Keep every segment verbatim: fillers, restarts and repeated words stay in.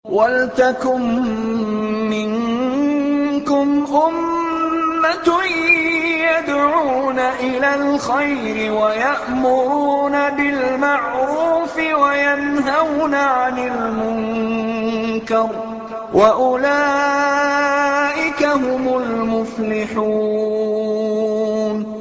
وَلْتَكُن مِّنكُمْ أُمَّةٌ يَدْعُونَ إِلَى الْخَيْرِ وَيَأْمُرُونَ بِالْمَعْرُوفِ وَيَنْهَوْنَ عَنِ الْمُنكَرِ ۚ وَأُولَٰئِكَ هُمُ الْمُفْلِحُونَ.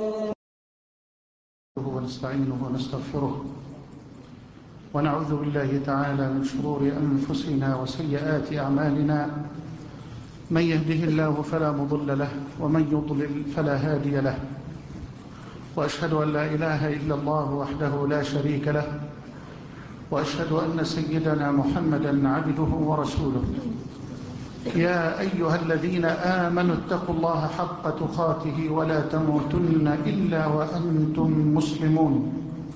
ونستعينه ونستغفره ونعوذ بالله تعالى من شرور أنفسنا وسيئات أعمالنا، من يهده الله فلا مضل له ومن يضلل فلا هادي له، وأشهد أن لا إله إلا الله وحده لا شريك له، وأشهد أن سيدنا محمدا عبده ورسوله. يا أيها الذين آمنوا اتقوا الله حق تقاته ولا تموتن إلا وأنتم مسلمون.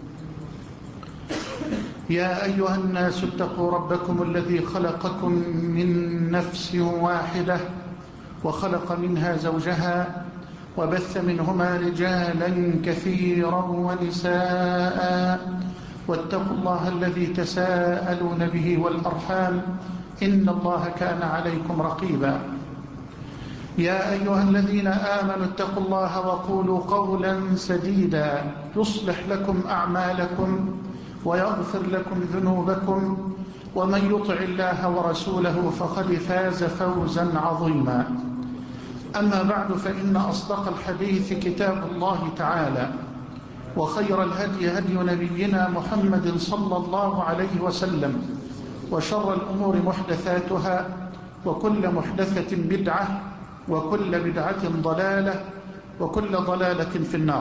يا أيها الناس اتقوا ربكم الذي خلقكم من نفس واحدة وخلق منها زوجها وبث منهما رجالا كثيرا ونساء، واتقوا الله الذي تساءلون به والأرحام، إن الله كان عليكم رقيبا. يا أيها الذين آمنوا اتقوا الله وقولوا قولا سديدا يصلح لكم أعمالكم ويغفر لكم ذنوبكم، ومن يطع الله ورسوله فقد فاز فوزا عظيما. أما بعد، فإن أصدق الحديث كتاب الله تعالى، وخير الهدي هدي نبينا محمد صلى الله عليه وسلم، وشر الأمور محدثاتها، وكل محدثة بدعة، وكل بدعة ضلالة، وكل ضلالة في النار.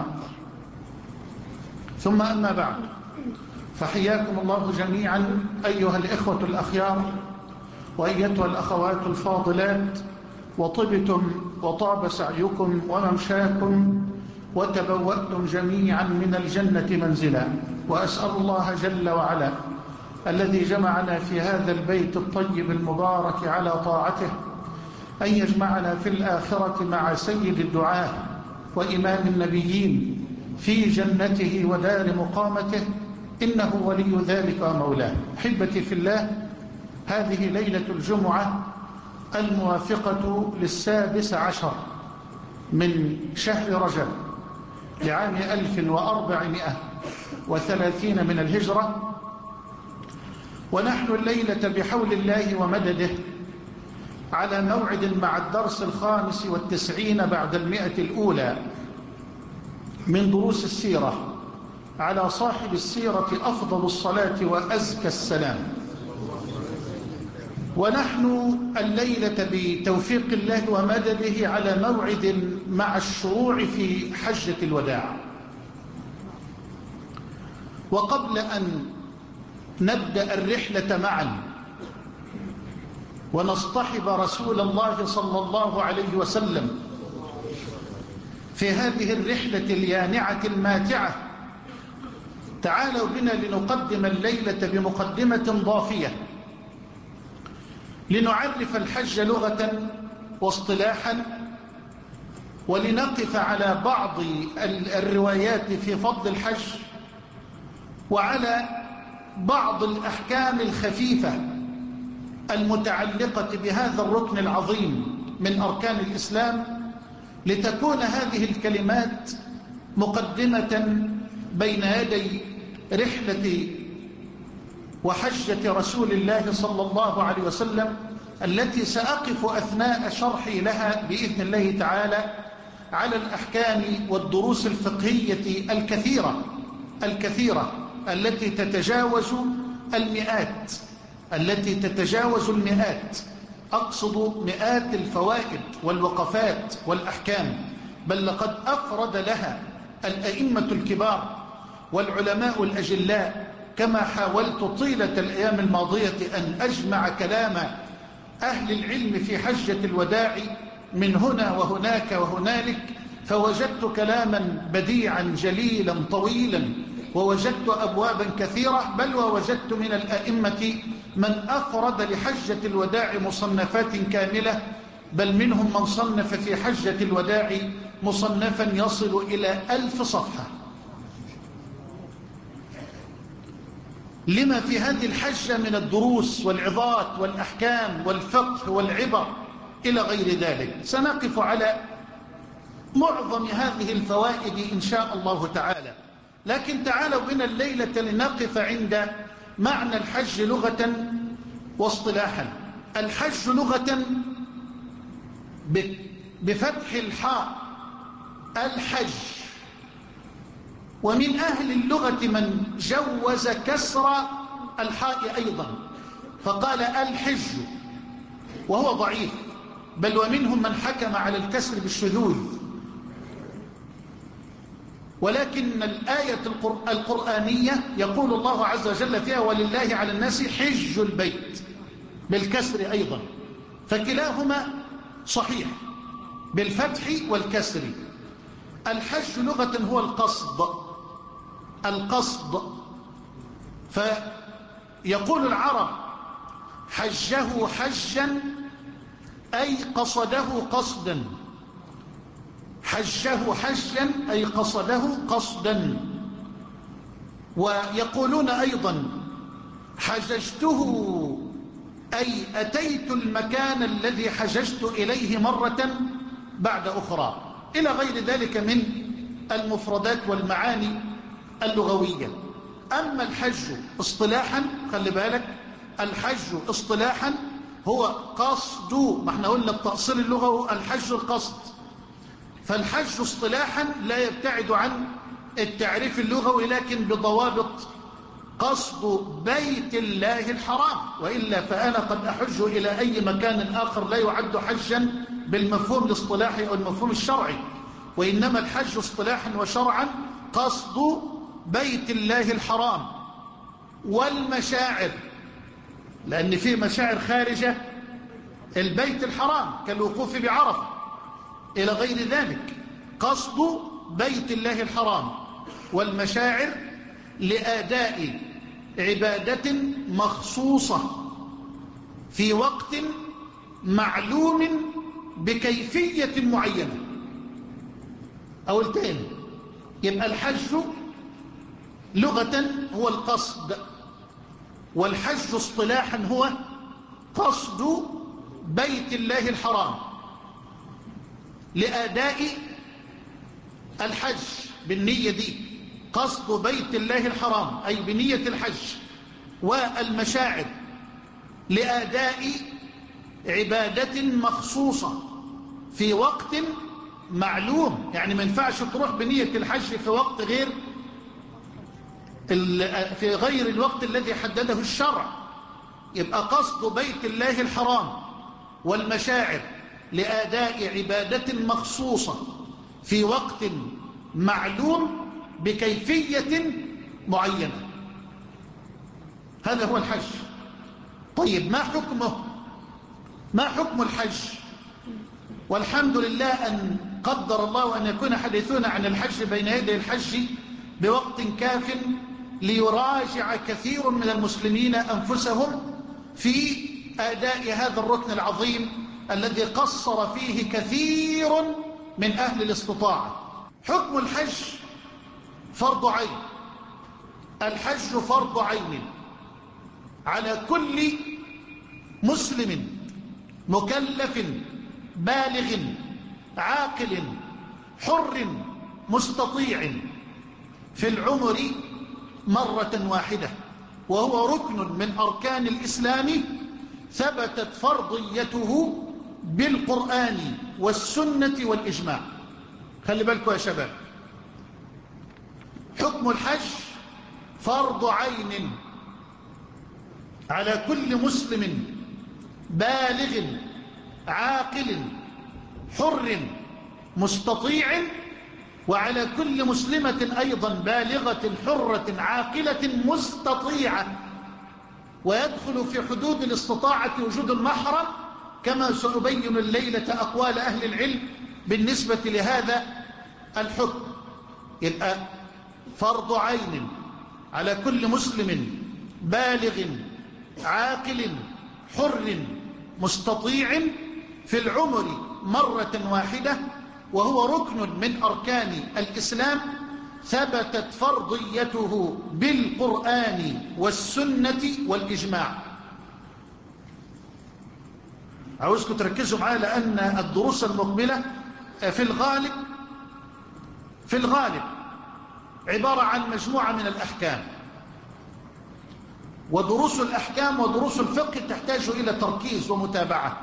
ثم أما بعد، فحياكم الله جميعا أيها الإخوة الأخيار وأيتها الأخوات الفاضلات، وطبتم وطاب سعيكم وممشاكم وتبوأتم جميعا من الجنة منزلا. وأسأل الله جل وعلا الذي جمعنا في هذا البيت الطيب المبارك على طاعته أن يجمعنا في الآخرة مع سيد الدعاة وإمام النبيين في جنته ودار مقامته، إنه ولي ذلك ومولاه. أحبتي في الله، هذه ليلة الجمعة الموافقة للسادس عشر من شهر رجب لعام ألف وأربعمائة وثلاثين من الهجرة، ونحن الليلة بحول الله ومدده على موعد مع الدرس الخامس والتسعين بعد المئة الأولى من دروس السيرة على صاحب السيرة أفضل الصلاة وأزكى السلام. ونحن الليلة بتوفيق الله ومدده على موعد مع الشروع في حجة الوداع. وقبل أن نبدأ الرحلة معا ونصطحب رسول الله صلى الله عليه وسلم في هذه الرحلة اليانعة الماتعة، تعالوا بنا لنقدم الليلة بمقدمة ضافية لنعرف الحج لغة واصطلاحا، ولنقف على بعض الروايات في فضل الحج، وعلى بعض الأحكام الخفيفة المتعلقة بهذا الركن العظيم من أركان الإسلام، لتكون هذه الكلمات مقدمة بين يدي رحلة وحجة رسول الله صلى الله عليه وسلم، التي سأقف أثناء شرحي لها بإذن الله تعالى على الأحكام والدروس الفقهية الكثيرة الكثيرة التي تتجاوز المئات التي تتجاوز المئات أقصد مئات الفوائد والوقفات والأحكام، بل لقد أفرد لها الأئمة الكبار والعلماء الأجلاء، كما حاولت طيلة الأيام الماضية أن أجمع كلام أهل العلم في حجة الوداع من هنا وهناك وهنالك، فوجدت كلاما بديعا جليلا طويلا، ووجدت أبوابا كثيرة، بل ووجدت من الأئمة من أفرد لحجة الوداع مصنفات كاملة، بل منهم من صنف في حجة الوداع مصنفا يصل إلى ألف صفحة. لما في هذه الحجة من الدروس والعظات والأحكام والفقه والعبر إلى غير ذلك. سنقف على معظم هذه الفوائد إن شاء الله تعالى، لكن تعالوا بنا الليلة لنقف عند معنى الحج لغة واصطلاحا. الحج لغة بفتح الحاء الحج، ومن أهل اللغة من جوز كسر الحاء أيضا فقال الحج، وهو ضعيف، بل ومنهم من حكم على الكسر بالشذوذ. ولكن الآية القرآنية يقول الله عز وجل فيها ولله على الناس حج البيت بالكسر أيضا، فكلاهما صحيح بالفتح والكسر. الحج لغة هو القصد، القصد. فيقول العرب حجه حجا أي قصده قصدا، حجه حجا أي قصده قصدا. ويقولون أيضا حججته أي أتيت المكان الذي حججت إليه مرة بعد أخرى، إلى غير ذلك من المفردات والمعاني اللغوية. أما الحج اصطلاحا، خلي بالك، الحج اصطلاحا هو قصد، ما احنا قلنا التأصيل اللغوي الحج القصد، فالحج اصطلاحا لا يبتعد عن التعريف اللغوي لكن بضوابط: قصد بيت الله الحرام، وإلا فأنا قد أحج إلى أي مكان آخر لا يعد حجا بالمفهوم الاصطلاحي أو المفهوم الشرعي، وإنما الحج اصطلاحا وشرعا قصد بيت الله الحرام والمشاعر، لأن في مشاعر خارجة البيت الحرام كالوقوف بعرفة إلى غير ذلك. قصد بيت الله الحرام والمشاعر لأداء عبادة مخصوصة في وقت معلوم بكيفية معينة. أو التاني، يبقى الحج لغة هو القصد، والحج اصطلاحا هو قصد بيت الله الحرام لأداء الحج بالنية دي، قصد بيت الله الحرام أي بنية الحج، والمشاعر لأداء عبادة مخصوصة في وقت معلوم. يعني ما ينفعش تروح بنية الحج في وقت غير في غير الوقت الذي حدده الشرع. يبقى قصد بيت الله الحرام والمشاعر لأداء عبادة مخصوصة في وقت معلوم بكيفية معينة، هذا هو الحج. طيب ما حكمه؟ ما حكم الحج؟ والحمد لله أن قدر الله أن يكون حديثنا عن الحج بين يدي الحج بوقت كاف ليراجع كثير من المسلمين أنفسهم في أداء هذا الركن العظيم الذي قصر فيه كثير من أهل الاستطاعة. حكم الحج فرض عين، الحج فرض عين على كل مسلم مكلف بالغ عاقل حر مستطيع في العمر مرة واحدة، وهو ركن من أركان الإسلام ثبتت فرضيته بالقرآن والسنة والإجماع. خلي بالكم يا شباب، حكم الحج فرض عين على كل مسلم بالغ عاقل حر مستطيع، وعلى كل مسلمة أيضا بالغة حرة عاقلة مستطيعة، ويدخل في حدود الاستطاعة وجود المحرم، كما سأبين الليلة أقوال أهل العلم بالنسبة لهذا الحكم. يبقى فرض عين على كل مسلم بالغ عاقل حر مستطيع في العمر مرة واحدة، وهو ركن من أركان الإسلام ثبتت فرضيته بالقرآن والسنة والإجماع. عاوزكم تركزوا معايا، لأن الدروس المقبلة في الغالب في الغالب عبارة عن مجموعة من الأحكام، ودروس الأحكام ودروس الفقه تحتاج إلى تركيز ومتابعة.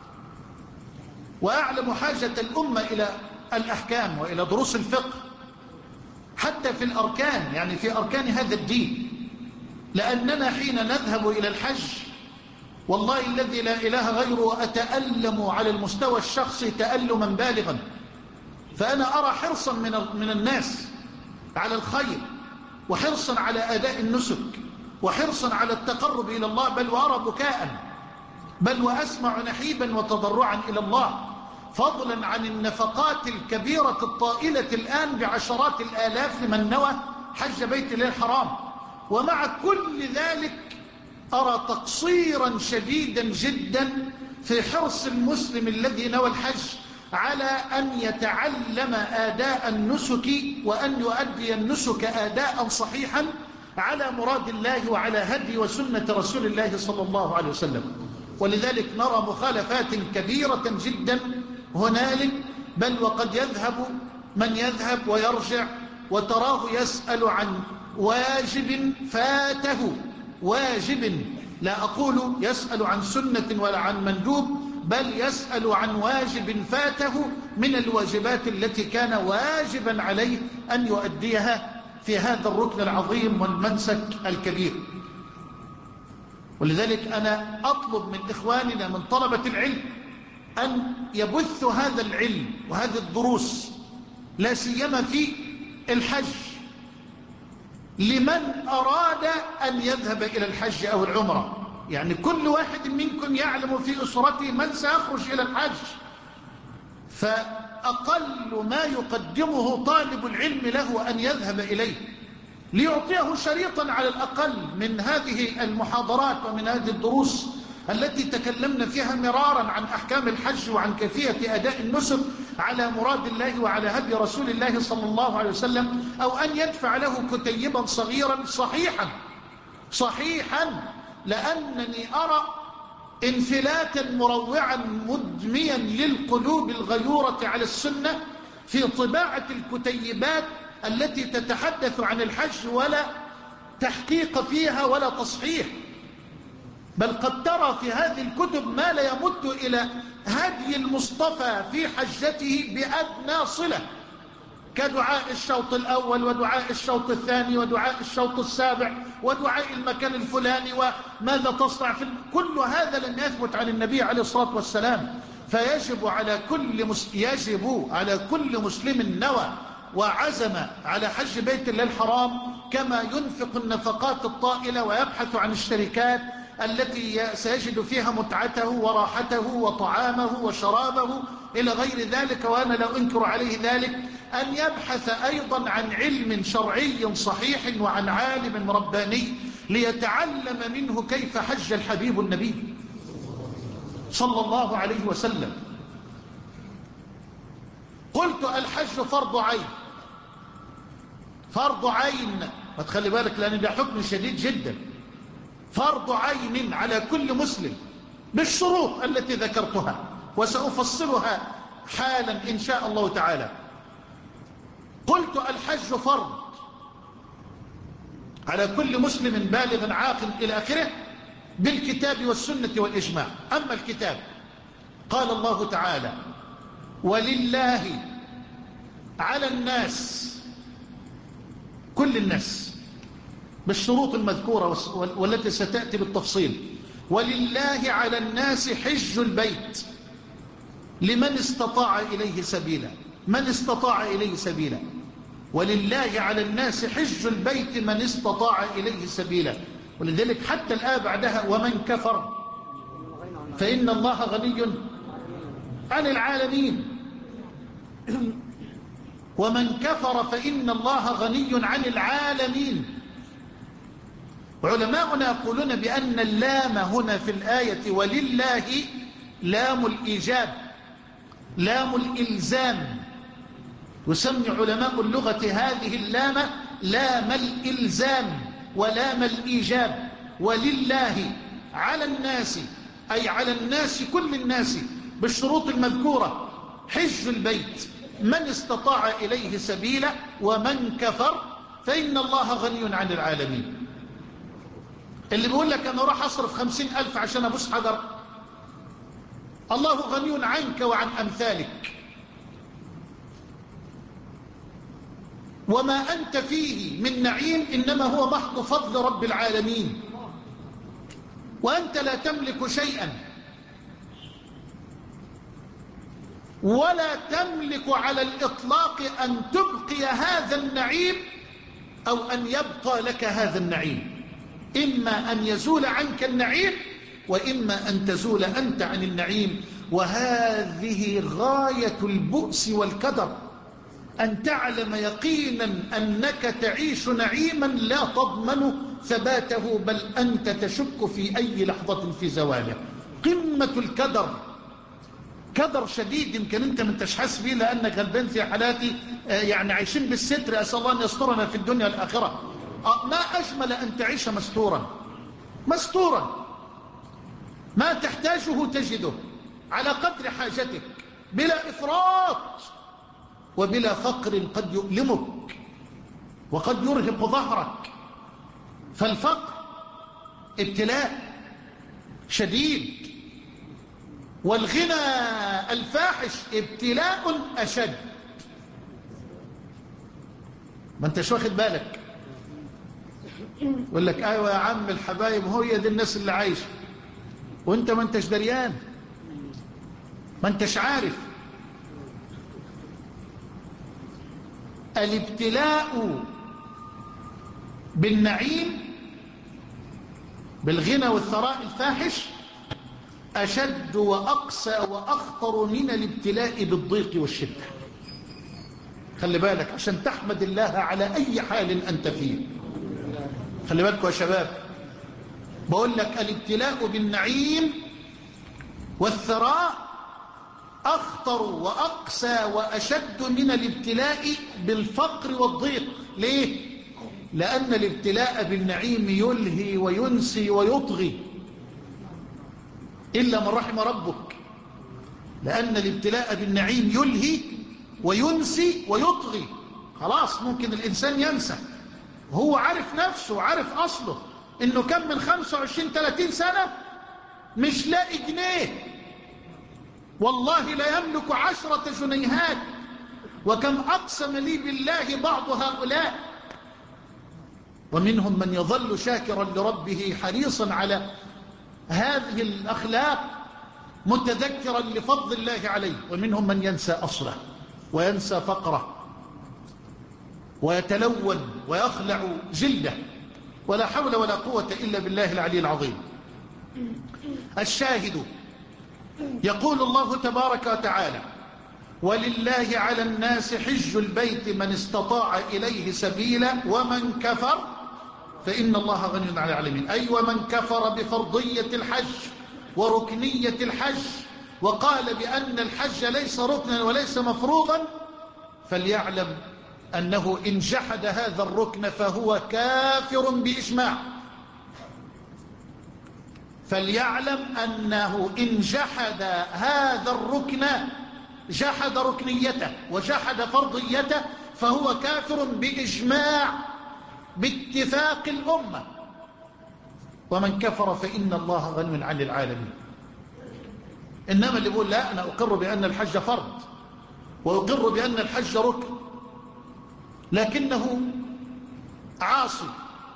وأعلم حاجة الأمة إلى الأحكام وإلى دروس الفقه حتى في الأركان، يعني في أركان هذا الدين، لأننا حين نذهب إلى الحج والله الذي لا إله غيره أتألم على المستوى الشخصي تألما بالغا. فأنا أرى حرصا من من الناس على الخير، وحرصا على أداء النسك، وحرصا على التقرب إلى الله، بل وأرى بكاء، بل وأسمع نحيبا وتضرعا إلى الله، فضلا عن النفقات الكبيرة الطائلة الآن بعشرات الآلاف لمن نوى حج بيت الله الحرام. ومع كل ذلك أرى تقصيرا شديدا جدا في حرص المسلم الذي نوى الحج على أن يتعلم آداء النسك، وأن يؤدي النسك آداء صحيحا على مراد الله وعلى هدي وسنة رسول الله صلى الله عليه وسلم. ولذلك نرى مخالفات كبيرة جدا هنالك، بل وقد يذهب من يذهب ويرجع وتراه يسأل عن واجب فاته، واجب، لا أقول يسأل عن سنة ولا عن مندوب، بل يسأل عن واجب فاته من الواجبات التي كان واجبا عليه أن يؤديها في هذا الركن العظيم والمنسك الكبير. ولذلك أنا أطلب من إخواننا من طلبة العلم أن يبثوا هذا العلم وهذه الدروس، لا سيما في الحج، لمن أراد أن يذهب إلى الحج أو العمرة. يعني كل واحد منكم يعلم في أسرته من سيخرج إلى الحج، فأقل ما يقدمه طالب العلم له أن يذهب إليه ليعطيه شريطا على الأقل من هذه المحاضرات ومن هذه الدروس التي تكلمنا فيها مرارا عن أحكام الحج وعن كيفية أداء النسك على مراد الله وعلى هدي رسول الله صلى الله عليه وسلم، أو أن يدفع له كتيبا صغيرا صحيحا صحيحا لأنني أرى انفلاتا مروعا مدميا للقلوب الغيورة على السنة في طباعة الكتيبات التي تتحدث عن الحج ولا تحقيق فيها ولا تصحيح، بل قد ترى في هذه الكتب ما لا يمد إلى هدي المصطفى في حجته بأدنى صلة، كدعاء الشوط الأول ودعاء الشوط الثاني ودعاء الشوط السابع ودعاء المكان الفلاني وماذا تصنع في كل هذا لم يثبت عن النبي عليه الصلاة والسلام. فيجب على كل مس... يجب على كل مسلم نوى وعزم على حج بيت الله الحرام، كما ينفق النفقات الطائلة ويبحث عن الشركات التي سيجد فيها متعته وراحته وطعامه وشرابه إلى غير ذلك، وأنا لا أنكر عليه ذلك، أن يبحث أيضا عن علم شرعي صحيح وعن عالم رباني ليتعلم منه كيف حج الحبيب النبي صلى الله عليه وسلم. قلت الحج فرض عين، فرض عين، ما تخلي بالك لأن ده حكم شديد جدا، فرض عين على كل مسلم بالشروط التي ذكرتها وسأفصلها حالا إن شاء الله تعالى. قلت الحج فرض على كل مسلم بالغ عاقل إلى آخره بالكتاب والسنة والإجماع. أما الكتاب قال الله تعالى: ولله على الناس، كل الناس بالشروط المذكورة والتي ستأتي بالتفصيل، ولله على الناس حج البيت لمن استطاع إليه سبيلا، من استطاع إليه سبيلا، ولله على الناس حج البيت من استطاع إليه سبيلا. ولذلك حتى الآية بعدها: ومن كفر فإن الله غني عن العالمين. ومن كفر فإن الله غني عن العالمين. علماؤنا يقولون بأن اللام هنا في الآية ولله لام الإيجاب، لام الإلزام، يسمي علماء اللغة هذه اللام لام الإلزام ولام الإيجاب. ولله على الناس، أي على الناس كل الناس بالشروط المذكورة، حج البيت من استطاع إليه سبيلا ومن كفر فإن الله غني عن العالمين. اللي بيقول لك أنا راح أصرف خمسين ألف عشان أبوس حجر، الله غني عنك وعن أمثالك، وما أنت فيه من نعيم إنما هو محض فضل رب العالمين، وأنت لا تملك شيئا ولا تملك على الإطلاق أن تبقي هذا النعيم أو أن يبقى لك هذا النعيم، إما أن يزول عنك النعيم وإما أن تزول أنت عن النعيم. وهذه غاية البؤس والكدر، أن تعلم يقينا أنك تعيش نعيما لا تضمن ثباته، بل أنت تشك في أي لحظة في زواله. قمة الكدر، كدر شديد يمكن أنت ما انتش حاسس بيه لأنك غلبان في حالاتي يعني عايشين بالستر، أسأل الله أن يسترنا في الدنيا والآخرة. ما أجمل أن تعيش مستورا مستورا، ما تحتاجه تجده على قدر حاجتك، بلا إفراط وبلا فقر قد يؤلمك وقد يرهق ظهرك. فالفقر ابتلاء شديد، والغنى الفاحش ابتلاء أشد. ما انتش واخد بالك، يقول لك ايوه يا عم الحبايب هي دي الناس اللي عايشه، وانت ما انتش دريان، ما انتش عارف. الابتلاء بالنعيم بالغنى والثراء الفاحش أشد وأقسى وأخطر من الابتلاء بالضيق والشدة. خلي بالك عشان تحمد الله على أي حال أنت فيه. خلي بالكوا يا شباب، بقول لك الابتلاء بالنعيم والثراء أخطر وأقسى وأشد من الابتلاء بالفقر والضيق. ليه؟ لأن الابتلاء بالنعيم يلهي وينسي ويطغي إلا من رحم ربك، لأن الابتلاء بالنعيم يلهي وينسي ويطغي. خلاص ممكن الإنسان ينسى، هو عارف نفسه وعارف أصله إنه كم من خمسة وعشرين ثلاثين سنة مش لاقي جنيه، والله لا يملك عشرة جنيهات، وكم أقسم لي بالله بعض هؤلاء. ومنهم من يظل شاكرا لربه حريصا على هذه الأخلاق متذكرا لفضل الله عليه، ومنهم من ينسى أصله وينسى فقره ويتلون ويخلع جلده، ولا حول ولا قوة إلا بالله العلي العظيم. الشاهد يقول الله تبارك وتعالى: ولله على الناس حج البيت من استطاع إليه سبيلا ومن كفر فإن الله غني عن العالمين. أي ومن كفر بفرضية الحج وركنية الحج وقال بأن الحج ليس ركنا وليس مفروضا، فليعلم أنه إن جحد هذا الركن فهو كافر بإجماع. فليعلم أنه إن جحد هذا الركن، جحد ركنيته وجحد فرضيته، فهو كافر بإجماع باتفاق الأمة. ومن كفر فإن الله غني عن العالمين. إنما اللي يقول لا أنا أقر بأن الحج فرض وأقر بأن الحج ركن، لكنه عاصي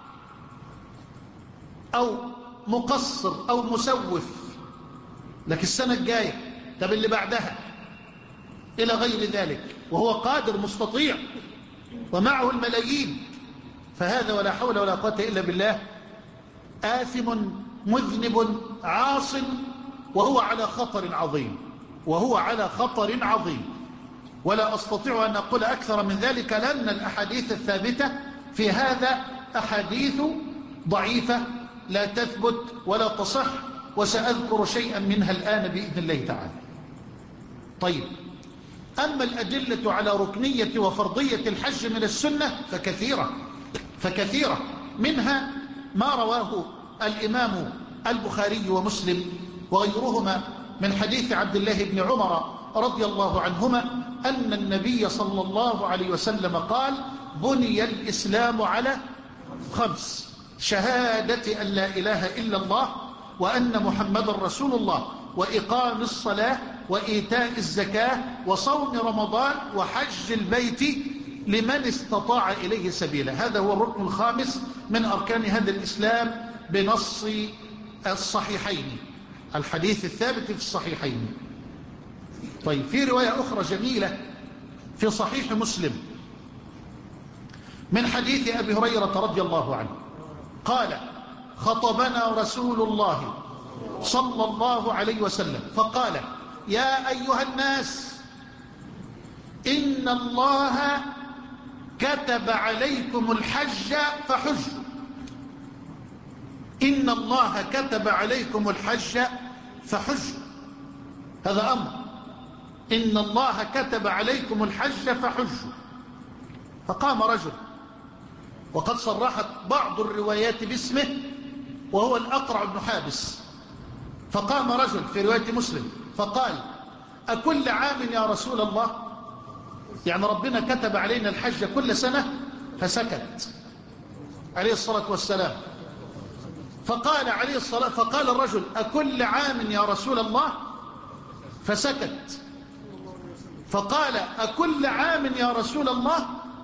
أو مقصر أو مسوف، لكن السنة الجاية طب اللي بعدها إلى غير ذلك، وهو قادر مستطيع ومعه الملايين، فهذا ولا حول ولا قوة إلا بالله آثم مذنب عاص، وهو على خطر عظيم وهو على خطر عظيم. ولا أستطيع أن أقول أكثر من ذلك، لأن الأحاديث الثابتة في هذا أحاديث ضعيفة لا تثبت ولا تصح، وسأذكر شيئا منها الآن بإذن الله تعالى. طيب، أما الأدلة على ركنية وفرضية الحج من السنة فكثيرة فكثيرة منها ما رواه الإمام البخاري ومسلم وغيرهما من حديث عبد الله بن عمر رضي الله عنهما أن النبي صلى الله عليه وسلم قال: بني الإسلام على خمس: شهادة أن لا إله إلا الله وأن محمد رسول الله، وإقام الصلاة، وإيتاء الزكاة، وصوم رمضان، وحج البيت لمن استطاع إليه سبيلا. هذا هو الركن الخامس من أركان هذا الإسلام بنص الصحيحين، الحديث الثابت في الصحيحين. طيب، في رواية أخرى جميلة في صحيح مسلم من حديث أبي هريرة رضي الله عنه قال: خطبنا رسول الله صلى الله عليه وسلم فقال: يا أيها الناس، إن الله كتب عليكم الحج فحجوا. إن الله كتب عليكم الحج فحجوا، هذا أمر. إن الله كتب عليكم الحج فحجوا. فقام رجل، وقد صرحت بعض الروايات باسمه، وهو الأقرع بن حابس. فقام رجل في رواية مسلم فقال: أكل عام يا رسول الله؟ يعني ربنا كتب علينا الحج كل سنة؟ فسكت عليه الصلاة والسلام. فقال عليه الصلاة فقال الرجل: أكل عام يا رسول الله؟ فسكت. فقال: أكل عام يا رسول الله؟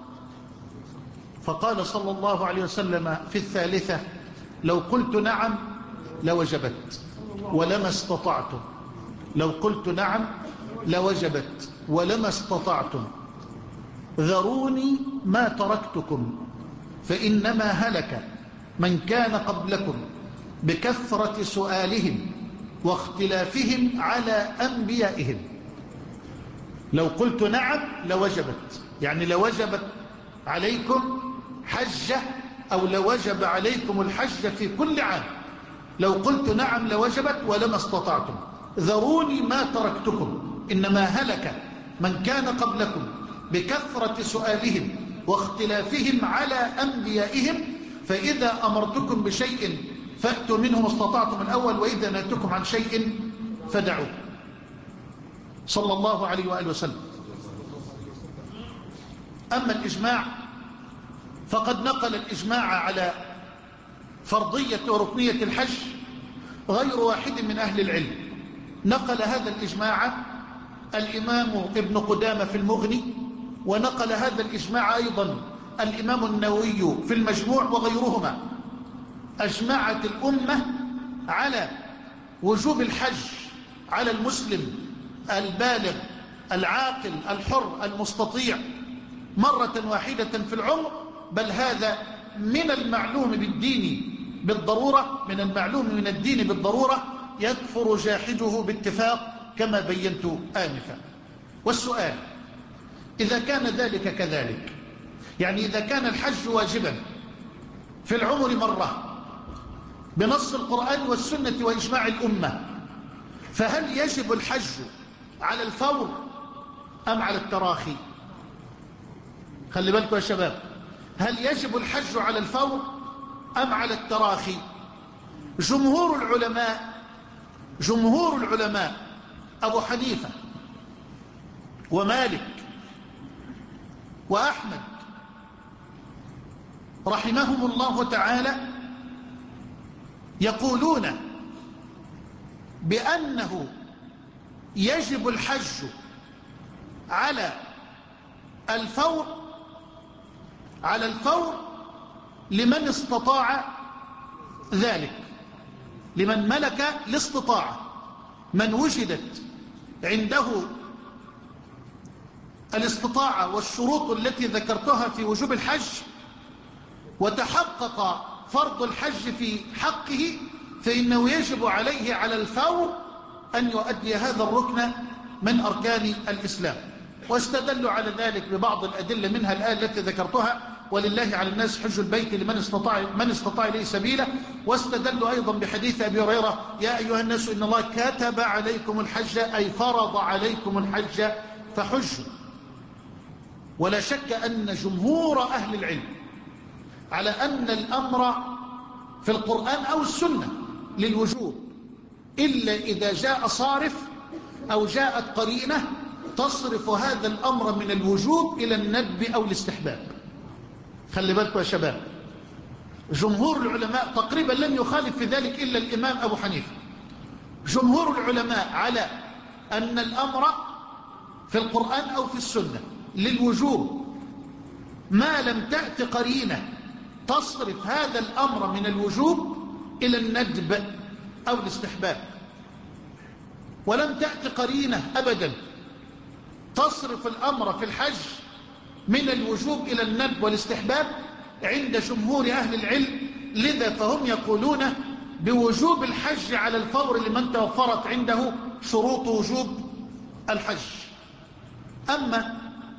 فقال صلى الله عليه وسلم في الثالثة: لو قلت نعم لوجبت ولما استطعتم. لو قلت نعم لوجبت ولما استطعتم. ذروني ما تركتكم، فإنما هلك من كان قبلكم بكثرة سؤالهم واختلافهم على أنبيائهم. لو قلت نعم لوجبت، يعني لوجبت عليكم حجة، أو لوجب عليكم الحج في كل عام. لو قلت نعم لوجبت ولما استطعتم. ذروني ما تركتكم، إنما هلك من كان قبلكم بكثرة سؤالهم واختلافهم على أنبيائهم، فإذا أمرتكم بشيء فأتوا منه ما استطعتم الأول، وإذا نهيتكم عن شيء فدعوه. صلى الله عليه وآله وسلم. أما الإجماع فقد نقل الإجماع على فرضية وركنية الحج غير واحد من أهل العلم. نقل هذا الإجماع الإمام ابن قدامة في المغني، ونقل هذا الإجماع أيضا الإمام النووي في المجموع وغيرهما. أجمعت الأمة على وجوب الحج على المسلم البالغ العاقل الحر المستطيع مرة واحدة في العمر، بل هذا من المعلوم بالدين بالضرورة، من المعلوم من الدين بالضرورة، يكفر جاحده باتفاق كما بينت آنفا. والسؤال: إذا كان ذلك كذلك، يعني إذا كان الحج واجبا في العمر مرة بنص القرآن والسنة وإجماع الأمة، فهل يجب الحج على الفور أم على التراخي؟ خلي بالكم يا شباب، هل يجب الحج على الفور أم على التراخي؟ جمهور العلماء جمهور العلماء أبو حنيفة ومالك وأحمد رحمهم الله تعالى يقولون بأنه يجب الحج على الفور على الفور لمن استطاع ذلك، لمن ملك الاستطاعة، من وجدت عنده الاستطاعة والشروط التي ذكرتها في وجوب الحج، وتحقق فرض الحج في حقه، فإنه يجب عليه على الفور أن يؤدي هذا الركن من أركان الإسلام. واستدلوا على ذلك ببعض الأدلة، منها الآية التي ذكرتها: ولله على الناس حج البيت لمن استطاع من استطاع إليه سبيلا. واستدلوا أيضا بحديث أبي هريرة: يا أيها الناس إن الله كتب عليكم الحج، أي فرض عليكم الحج فحجوا. ولا شك أن جمهور أهل العلم على أن الأمر في القرآن أو السنة للوجوب، إلا إذا جاء صارف أو جاءت قرينة تصرف هذا الأمر من الوجوب إلى الندب أو الاستحباب. خلي بالكم يا شباب، جمهور العلماء تقريبا لم يخالف في ذلك إلا الإمام أبو حنيفة. جمهور العلماء على أن الأمر في القرآن أو في السنة للوجوب ما لم تأت قرينة تصرف هذا الأمر من الوجوب إلى الندب أو الاستحباب. ولم تأت قرينة أبدا تصرف الأمر في الحج من الوجوب إلى الندب والاستحباب عند جمهور أهل العلم. لذا فهم يقولون بوجوب الحج على الفور لمن توفرت عنده شروط وجوب الحج. أما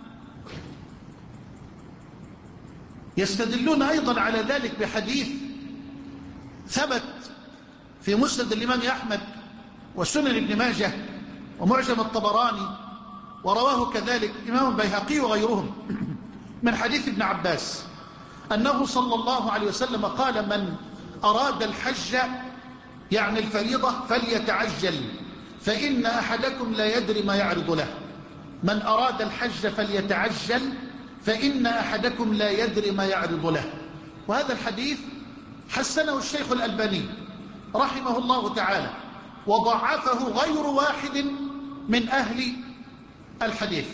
يستدلون أيضا على ذلك بحديث ثبت في مسند الإمام أحمد وسنن ابن ماجه ومعجم الطبراني، ورواه كذلك الإمام البيهقي وغيرهم، من حديث ابن عباس أنه صلى الله عليه وسلم قال: من أراد الحج يعني الفريضة فليتعجل فإن أحدكم لا يدري ما يعرض له. من أراد الحج فليتعجل فإن أحدكم لا يدري ما يعرض له. وهذا الحديث حسنه الشيخ الألباني رحمه الله تعالى، وضعفه غير واحد من أهل الحديث.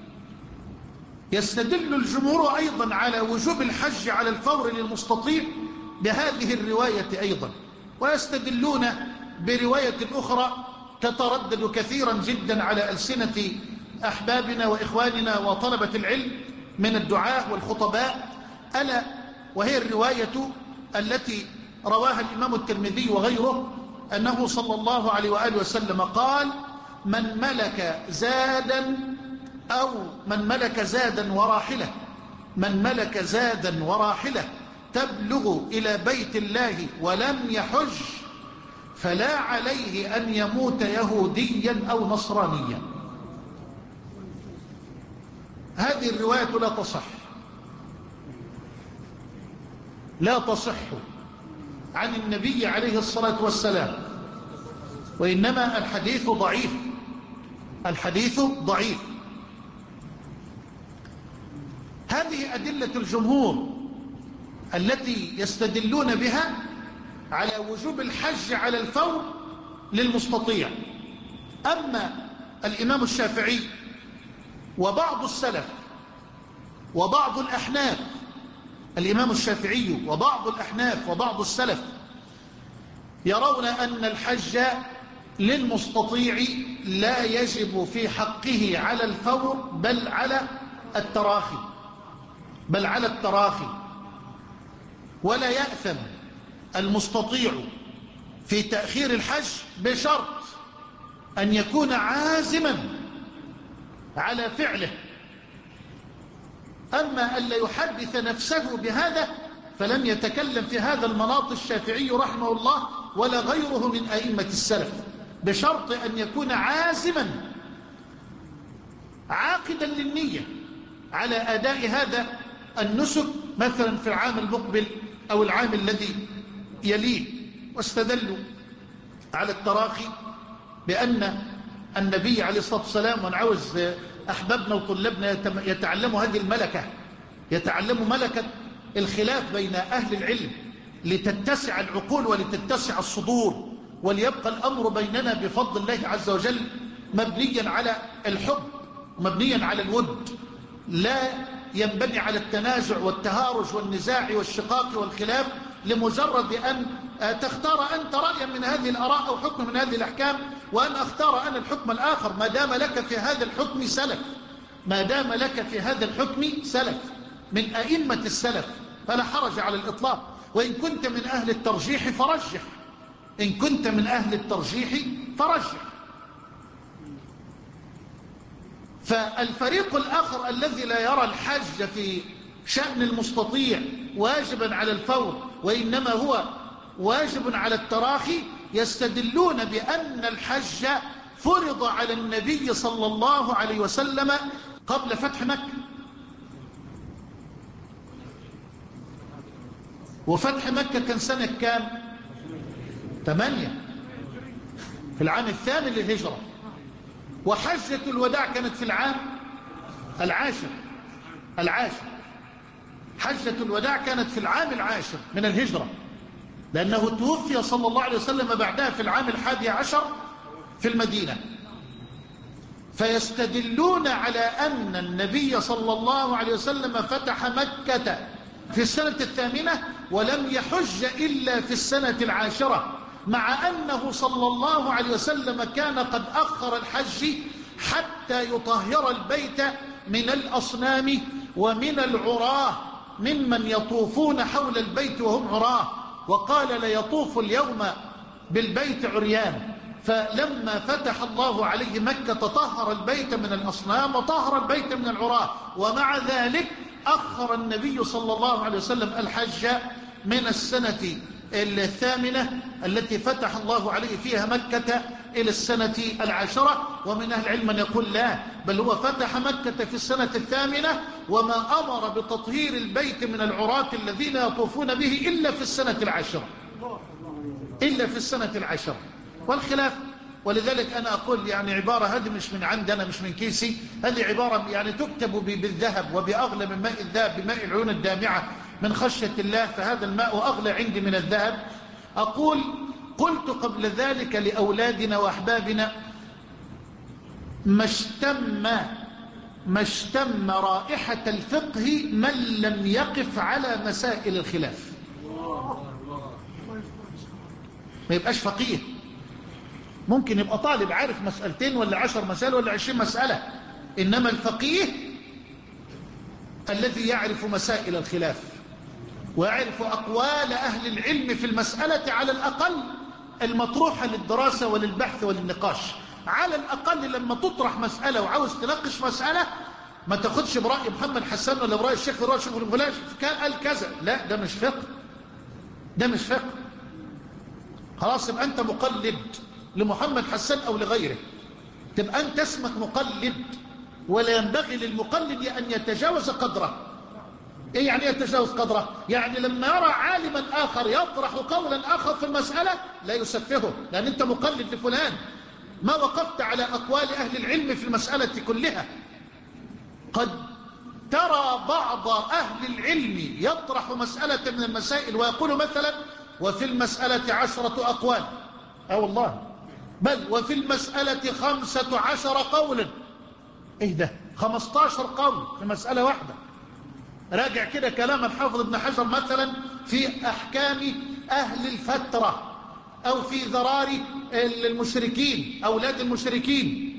يستدل الجمهور أيضا على وجوب الحج على الفور للمستطيع بهذه الرواية أيضا، ويستدلون برواية أخرى تتردد كثيرا جدا على ألسنة أحبابنا وإخواننا وطلبة العلم من الدعاة والخطباء، ألا وهي الرواية التي رواها الإمام الترمذي وغيره أنه صلى الله عليه وآله وسلم قال: من ملك زادا أو من ملك زادا وراحلة من ملك زادا وراحلة تبلغ إلى بيت الله ولم يحج فلا عليه أن يموت يهوديا أو نصرانيا. هذه الرواية لا تصح لا تصح عن النبي عليه الصلاة والسلام، وإنما الحديث ضعيف الحديث ضعيف. هذه أدلة الجمهور التي يستدلون بها على وجوب الحج على الفور للمستطيع. أما الإمام الشافعي وبعض السلف وبعض الأحناف، الإمام الشافعي وبعض الأحناف وبعض السلف يرون أن الحج للمستطيع لا يجب في حقه على الفور بل على التراخي بل على التراخي ولا يأثم المستطيع في تأخير الحج بشرط أن يكون عازما على فعله. أما أن لا يحدث نفسه بهذا فلم يتكلم في هذا المناط الشافعي رحمه الله ولا غيره من أئمة السلف، بشرط أن يكون عازما عاقدا للنية على أداء هذا النسك مثلا في العام المقبل أو العام الذي يليه. واستدلوا على التراخي بأن النبي عليه الصلاة والسلام، ونعوز أحبابنا وطلابنا يتعلموا هذه الملكة، يتعلموا ملكة الخلاف بين أهل العلم لتتسع العقول ولتتسع الصدور، وليبقى الأمر بيننا بفضل الله عز وجل مبنيا على الحب ومبنيا على الود، لا ينبني على التنازع والتهارج والنزاع والشقاق والخلاف لمجرد أن تختار أنت رأيا من هذه الآراء أو حكم من هذه الأحكام وأن أختار أنا الحكم الآخر. ما دام لك في هذا الحكم سلف ما دام لك في هذا الحكم سلف من أئمة السلف فلا حرج على الإطلاق. وإن كنت من أهل الترجيح فرجح إن كنت من أهل الترجيح فرجح. فالفريق الآخر الذي لا يرى الحج في شأن المستطيع واجبا على الفور وإنما هو واجب على التراخي، يستدلون بأن الحج فرض على النبي صلى الله عليه وسلم قبل فتح مكة، وفتح مكة كان سنة كام؟ ثمانية، في العام الثامن للهجرة. وحجة الوداع كانت في العام العاشر العاشر حجة الوداع كانت في العام العاشر من الهجرة، لأنه توفي صلى الله عليه وسلم بعدها في العام الحادي عشر في المدينة. فيستدلون على أن النبي صلى الله عليه وسلم فتح مكة في السنة الثامنة ولم يحج إلا في السنة العاشرة، مع أنه صلى الله عليه وسلم كان قد أخر الحج حتى يطهر البيت من الأصنام ومن العراه ممن يطوفون حول البيت وهم عراه، وقال ليطوف اليوم بالبيت عريان. فلما فتح الله عليه مكة طهر البيت من الأصنام وطهر البيت من العراه، ومع ذلك أخر النبي صلى الله عليه وسلم الحج من السنة الثامنة التي فتح الله عليه فيها مكة إلى السنة العاشرة. ومن أهل العلم من يقول لا، بل هو فتح مكة في السنة الثامنة وما أمر بتطهير البيت من العراة الذين يطوفون به إلا في السنة العاشرة إلا في السنة العاشرة والخلاف. ولذلك أنا أقول يعني عبارة هذه مش من عندنا، مش من كيسي، هذه عبارة يعني تكتب بالذهب وبأغلى من ماء الذهب، بماء العيون الدامعة من خشية الله، فهذا الماء أغلى عندي من الذهب. أقول قلت قبل ذلك لأولادنا وأحبابنا ما اشتم ما اشتم رائحة الفقه من لم يقف على مسائل الخلاف. ما يبقاش فقيه، ممكن يبقى طالب عارف مسألتين ولا عشر مسائل ولا عشرين مسألة، إنما الفقيه الذي يعرف مسائل الخلاف ويعرف أقوال أهل العلم في المسألة على الأقل المطروحة للدراسة وللبحث وللنقاش. على الأقل لما تطرح مسألة وعاوز تناقش مسألة ما تاخدش برأي محمد حسان ولا برأي الشيخ فراش فلان كان قال كذا، لا ده مش فقه، ده مش فقه. خلاص يبقى أنت مقلد لمحمد حسان أو لغيره، تبقى أنت اسمك مقلد، ولا ينبغي للمقلد أن يتجاوز قدره. إيه يعني يتجاوز قدره؟ يعني لما يرى عالما آخر يطرح قولا آخر في المسألة لا يسفهه، لأن أنت مقلد لفلان، ما وقفت على أقوال أهل العلم في المسألة كلها. قد ترى بعض أهل العلم يطرح مسألة من المسائل ويقول مثلا وفي المسألة عشرة أقوال، أه والله، بل وفي المسألة خمسة عشر قولا. إيه ده؟ خمسة عشر قول في مسألة واحدة. راجع كده كلام الحافظ ابن حجر مثلا في أحكام أهل الفترة أو في ذراري المشركين أولاد المشركين.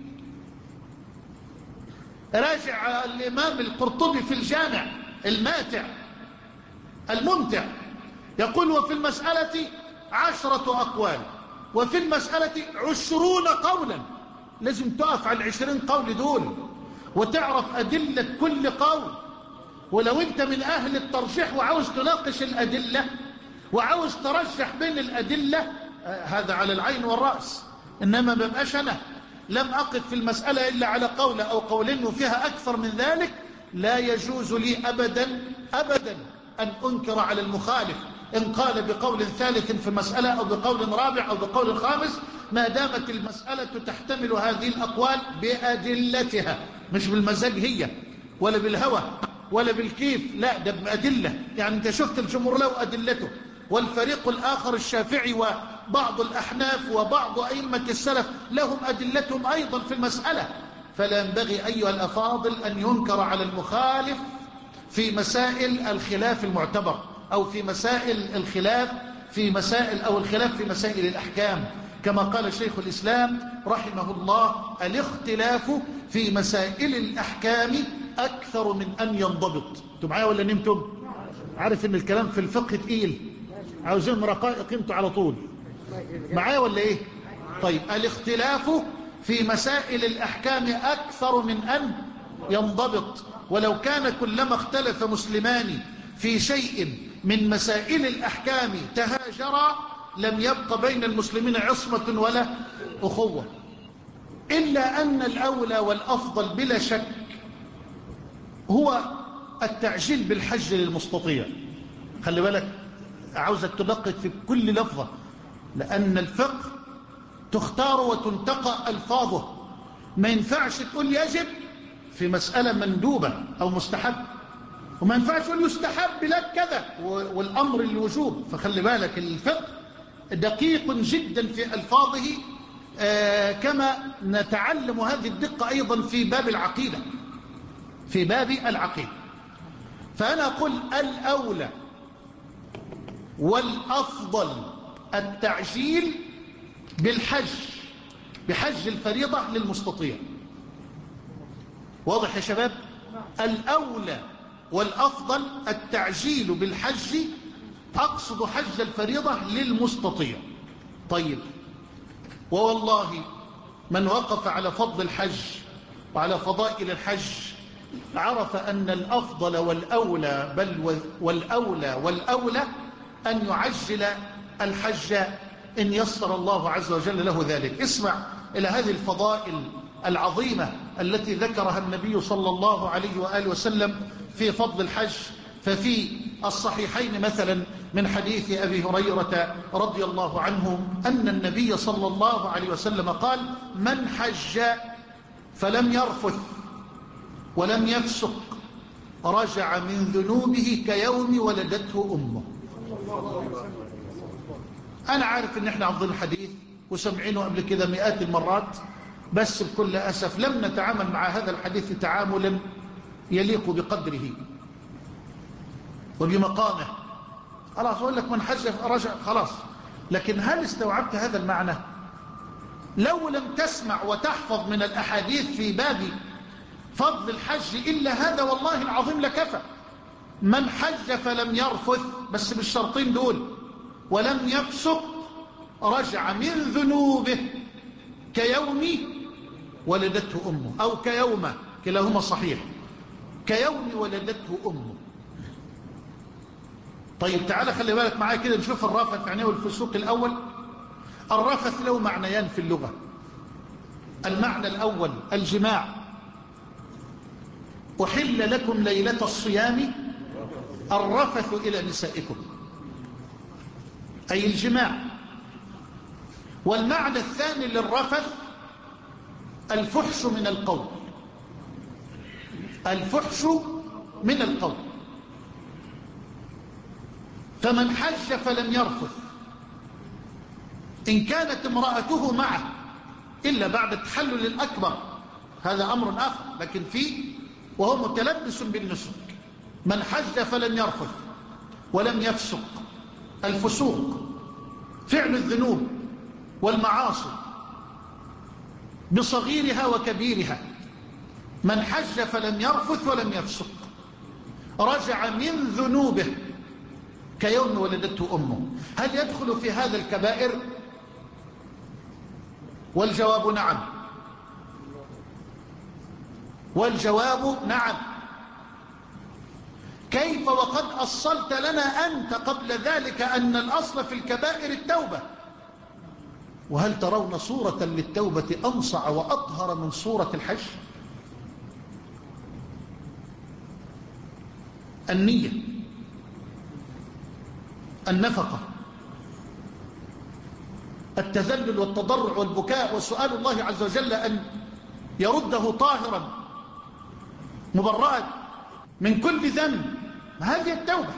راجع الإمام القرطبي في الجامع الماتع الممتع يقول وفي المسألة عشرة أقوال وفي المسألة عشرون قولا. لازم تقف على العشرين قول دول وتعرف أدلة كل قول. ولو انت من أهل الترجيح وعاوز تناقش الأدلة وعاوز ترجح بين الأدلة هذا على العين والرأس، إنما ببقاش أنا لم أقف في المسألة إلا على قول أو قولين وفيها أكثر من ذلك، لا يجوز لي أبدا أبدا أن أنكر على المخالف إن قال بقول ثالث في المسألة أو بقول رابع أو بقول خامس، ما دامت المسألة تحتمل هذه الأقوال بأدلتها، مش بالمزاج هي ولا بالهوى ولا بالكيف، لا ده بأدلة. يعني انت شفت الجمهور له أدلته، والفريق الآخر الشافعي وبعض الأحناف وبعض أئمة السلف لهم أدلتهم أيضا في المسألة. فلا ينبغي أيها الأفاضل أن ينكر على المخالف في مسائل الخلاف المعتبر أو في مسائل الخلاف في مسائل أو الخلاف في مسائل الأحكام، كما قال شيخ الإسلام رحمه الله الاختلاف في مسائل الأحكام أكثر من أن ينضبط. انتوا معايا ولا نمتم؟ عارف ان الكلام في الفقه تقيل، عاوزين رقائق انتوا على طول معايا ولا ايه؟ طيب الاختلاف في مسائل الأحكام أكثر من أن ينضبط. ولو كان كلما اختلف مسلمان في شيء من مسائل الأحكام تهاجرا لم يبق بين المسلمين عصمة ولا أخوة. إلا أن الأولى والأفضل بلا شك هو التعجيل بالحج للمستطيع. خلي بالك، عاوزك تدقق في كل لفظة، لأن الفقه تختار وتنتقى ألفاظه. ما ينفعش تقول يجب في مسألة مندوبة أو مستحب، وما ينفعش تقول يستحب لك كذا والأمر الوجوب. فخلي بالك، الفقه دقيق جدا في ألفاظه، آه كما نتعلم هذه الدقة أيضا في باب العقيدة في باب العقيدة. فأنا أقول الأولى والأفضل التعجيل بالحج، بحج الفريضة للمستطيع. واضح يا شباب؟ الأولى والأفضل التعجيل بالحج، أقصد حج الفريضة للمستطيع. طيب، ووالله من وقف على فضل الحج وعلى فضائل الحج عرف أن الأفضل والأولى بل والأولى والأولى أن يعجل الحج إن يسر الله عز وجل له ذلك. اسمع إلى هذه الفضائل العظيمة التي ذكرها النبي صلى الله عليه وآله وسلم في فضل الحج. ففي الصحيحين مثلا من حديث أبي هريرة رضي الله عنه أن النبي صلى الله عليه وسلم قال: من حج فلم يرفث ولم يفسق رجع من ذنوبه كيوم ولدته أمه. أنا عارف إن إحنا عضين الحديث وسمعينه قبل كده مئات المرات، بس بكل أسف لم نتعامل مع هذا الحديث تعاملا يليق بقدره وبمقامه. خلاص أقول لك من حج رجع خلاص، لكن هل استوعبت هذا المعنى؟ لو لم تسمع وتحفظ من الأحاديث في باب فضل الحج إلا هذا والله العظيم لكفى. من حج فلم يرفث، بس بالشرطين دول، ولم يفسق رجع من ذنوبه كيوم ولدته أمه، أو كيوم، كلاهما صحيح، كيوم ولدته أمه. طيب تعالى خلي بالك معايا كده نشوف الرفث يعني والفسوق الأول. الرفث له معنيان في اللغة. المعنى الأول الجماع. أحل لكم ليلة الصيام الرفث إلى نسائكم، أي الجماع. والمعنى الثاني للرفث الفحش من القول، الفحش من القول. فمن حج فلم يرفث إن كانت امرأته معه إلا بعد التحلل الأكبر، هذا أمر آخر، لكن فيه وهو متلبس بالنسك. من حج فلم يرفث ولم يفسق. الفسوق فعل الذنوب والمعاصي بصغيرها وكبيرها. من حج فلم يرفث ولم يفسق رجع من ذنوبه كيوم ولدته أمه. هل يدخل في هذا الكبائر؟ والجواب نعم، والجواب نعم. كيف وقد أصلت لنا أنت قبل ذلك أن الأصل في الكبائر التوبة؟ وهل ترون صورة للتوبة أنصع وأطهر من صورة الحج؟ النية، النفقة، التذلل والتضرع والبكاء وسؤال الله عز وجل أن يرده طاهرا مبرأ من كل ذنب. هذه التوبة.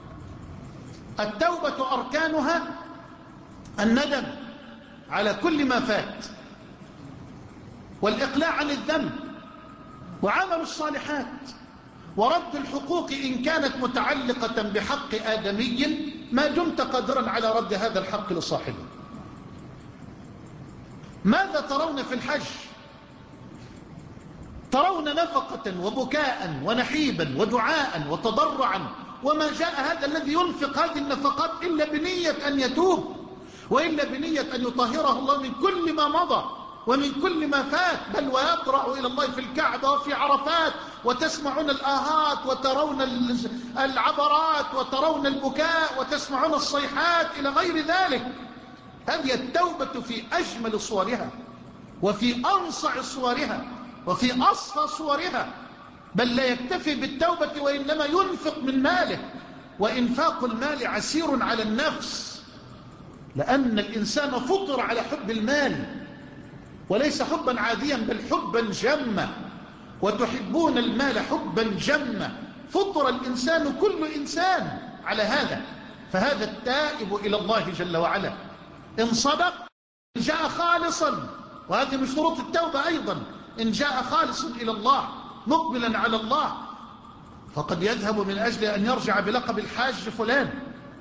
التوبة أركانها الندم على كل ما فات، والإقلاع عن الذنب، وعمل الصالحات، ورد الحقوق إن كانت متعلقة بحق آدمي ما دمت قادرا على رد هذا الحق لصاحبه. ماذا ترون في الحج؟ ترون نفقة وبكاء ونحيبا ودعاء وتضرعا، وما جاء هذا الذي ينفق هذه النفقات إلا بنية أن يتوب، وإلا بنية أن يطهره الله من كل ما مضى ومن كل ما فات، بل ويطرأ إلى الله في الكعبة وفي عرفات، وتسمعون الآهات وترون العبرات وترون البكاء وتسمعون الصيحات إلى غير ذلك. هذه التوبة في أجمل صورها. وفي أنصع صورها وفي أصفى صورها، بل لا يكتفي بالتوبة وإنما ينفق من ماله، وإنفاق المال عسير على النفس، لأن الإنسان فطر على حب المال، وليس حبا عاديا بل حبا جما، وتحبون المال حبا جما، فطر الإنسان كل إنسان على هذا. فهذا التائب إلى الله جل وعلا إن صدق إن جاء خالصا، وهذه من شروط التوبة أيضا، إن جاء خالصا إلى الله مقبلا على الله، فقد يذهب من أجل أن يرجع بلقب الحاج فلان،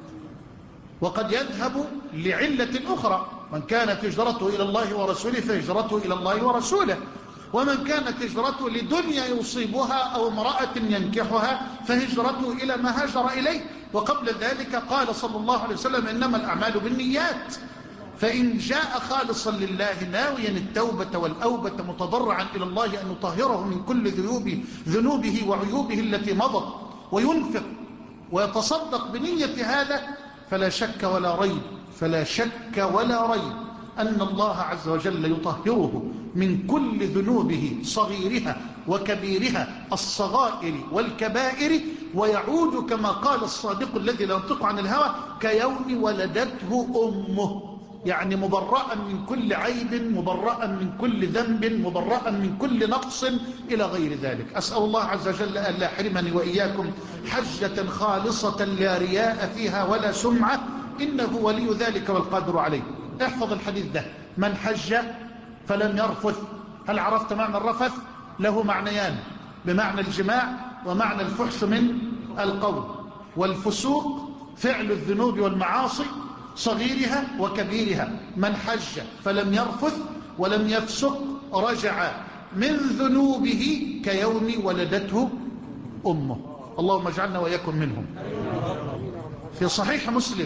وقد يذهب لعلة أخرى. من كانت هجرته إلى الله ورسوله فهجرته إلى الله ورسوله، ومن كانت هجرته لدنيا يصيبها أو امرأة ينكحها فهجرته إلى ما هاجر إليه. وقبل ذلك قال صلى الله عليه وسلم إنما الأعمال بالنيات. فإن جاء خالصا لله ناويا التوبة والأوبة متضرعا إلى الله أن يطهره من كل ذنوبه, ذنوبه وعيوبه التي مضت، وينفق ويتصدق بنية هذا، فلا شك ولا ريب فلا شك ولا ريب أن الله عز وجل يطهره من كل ذنوبه صغيرها وكبيرها، الصغائر والكبائر، ويعود كما قال الصادق الذي لا ينطق عن الهوى كيوم ولدته أمه، يعني مبرأ من كل عيب، مبرأ من كل ذنب، مبرأ من كل نقص إلى غير ذلك. أسأل الله عز وجل أن لا يحرمني وإياكم حجة خالصة لا رياء فيها ولا سمعة، إنه ولي ذلك والقادر عليه. احفظ الحديث ده: من حج فلم يرفث. هل عرفت معنى الرفث؟ له معنيان، بمعنى الجماع ومعنى الفحش من القول. والفسوق فعل الذنوب والمعاصي صغيرها وكبيرها. من حج فلم يرفث ولم يفسق رجع من ذنوبه كيوم ولدته أمه. اللهم اجعلنا وإياكم منهم. في صحيح مسلم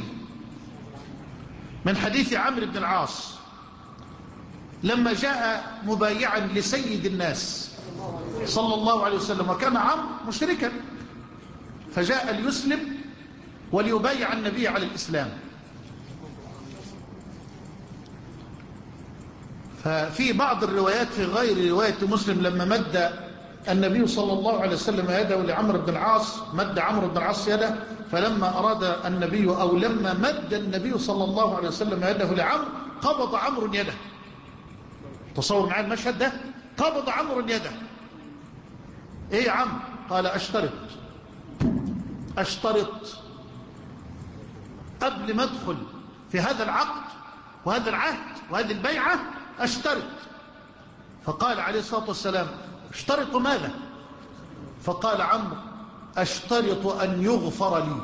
من حديث عمرو بن العاص لما جاء مبايعا لسيد الناس صلى الله عليه وسلم، وكان عمرو مشركا، فجاء ليسلم وليبايع النبي على الإسلام. ففي بعض الروايات في غير رواية مسلم لما مد النبي صلى الله عليه وسلم يده لعمرو بن العاص، مد عمرو بن العاص يده، فلما أراد النبي أو لما مد النبي صلى الله عليه وسلم يده لعمرو قبض عمرو يده. تصور معي المشهد ده، قبض عمرو يده. ايه يا عم؟ قال اشترط اشترط قبل ما ادخل في هذا العقد وهذا العهد وهذه البيعة اشترط. فقال عليه الصلاة والسلام: اشترط ماذا؟ فقال عمرو: اشترط أن يغفر لي.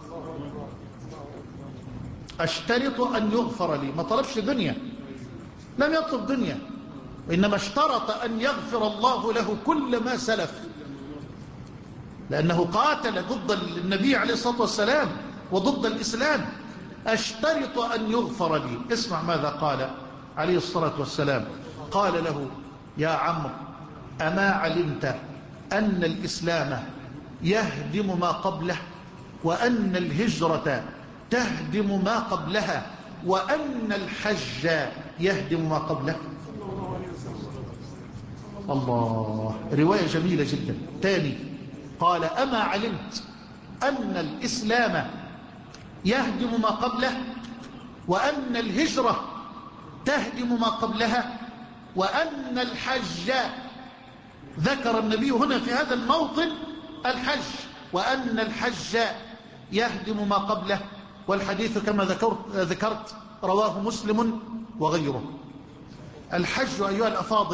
اشترط أن يغفر لي، ما طلبش دنيا، لم يطلب دنيا، وإنما اشترط أن يغفر الله له كل ما سلف، لأنه قاتل ضد النبي عليه الصلاة والسلام وضد الإسلام. أشترط أن يغفر لي. اسمع ماذا قال عليه الصلاة والسلام. قال له: يا عمرو، أما علمت أن الإسلام يهدم ما قبله، وأن الهجرة تهدم ما قبلها، وأن الحج يهدم ما قبله؟ الله، رواية جميلة جدا. تاني قال: أما علمت أن الإسلام يهدم ما قبله، وأن الهجرة تهدم ما قبلها، وأن الحج، ذكر النبي هنا في هذا الموطن الحج، وأن الحج يهدم ما قبله. والحديث كما ذكرت, ذكرت رواه مسلم وغيره. الحج أيها الأفاضل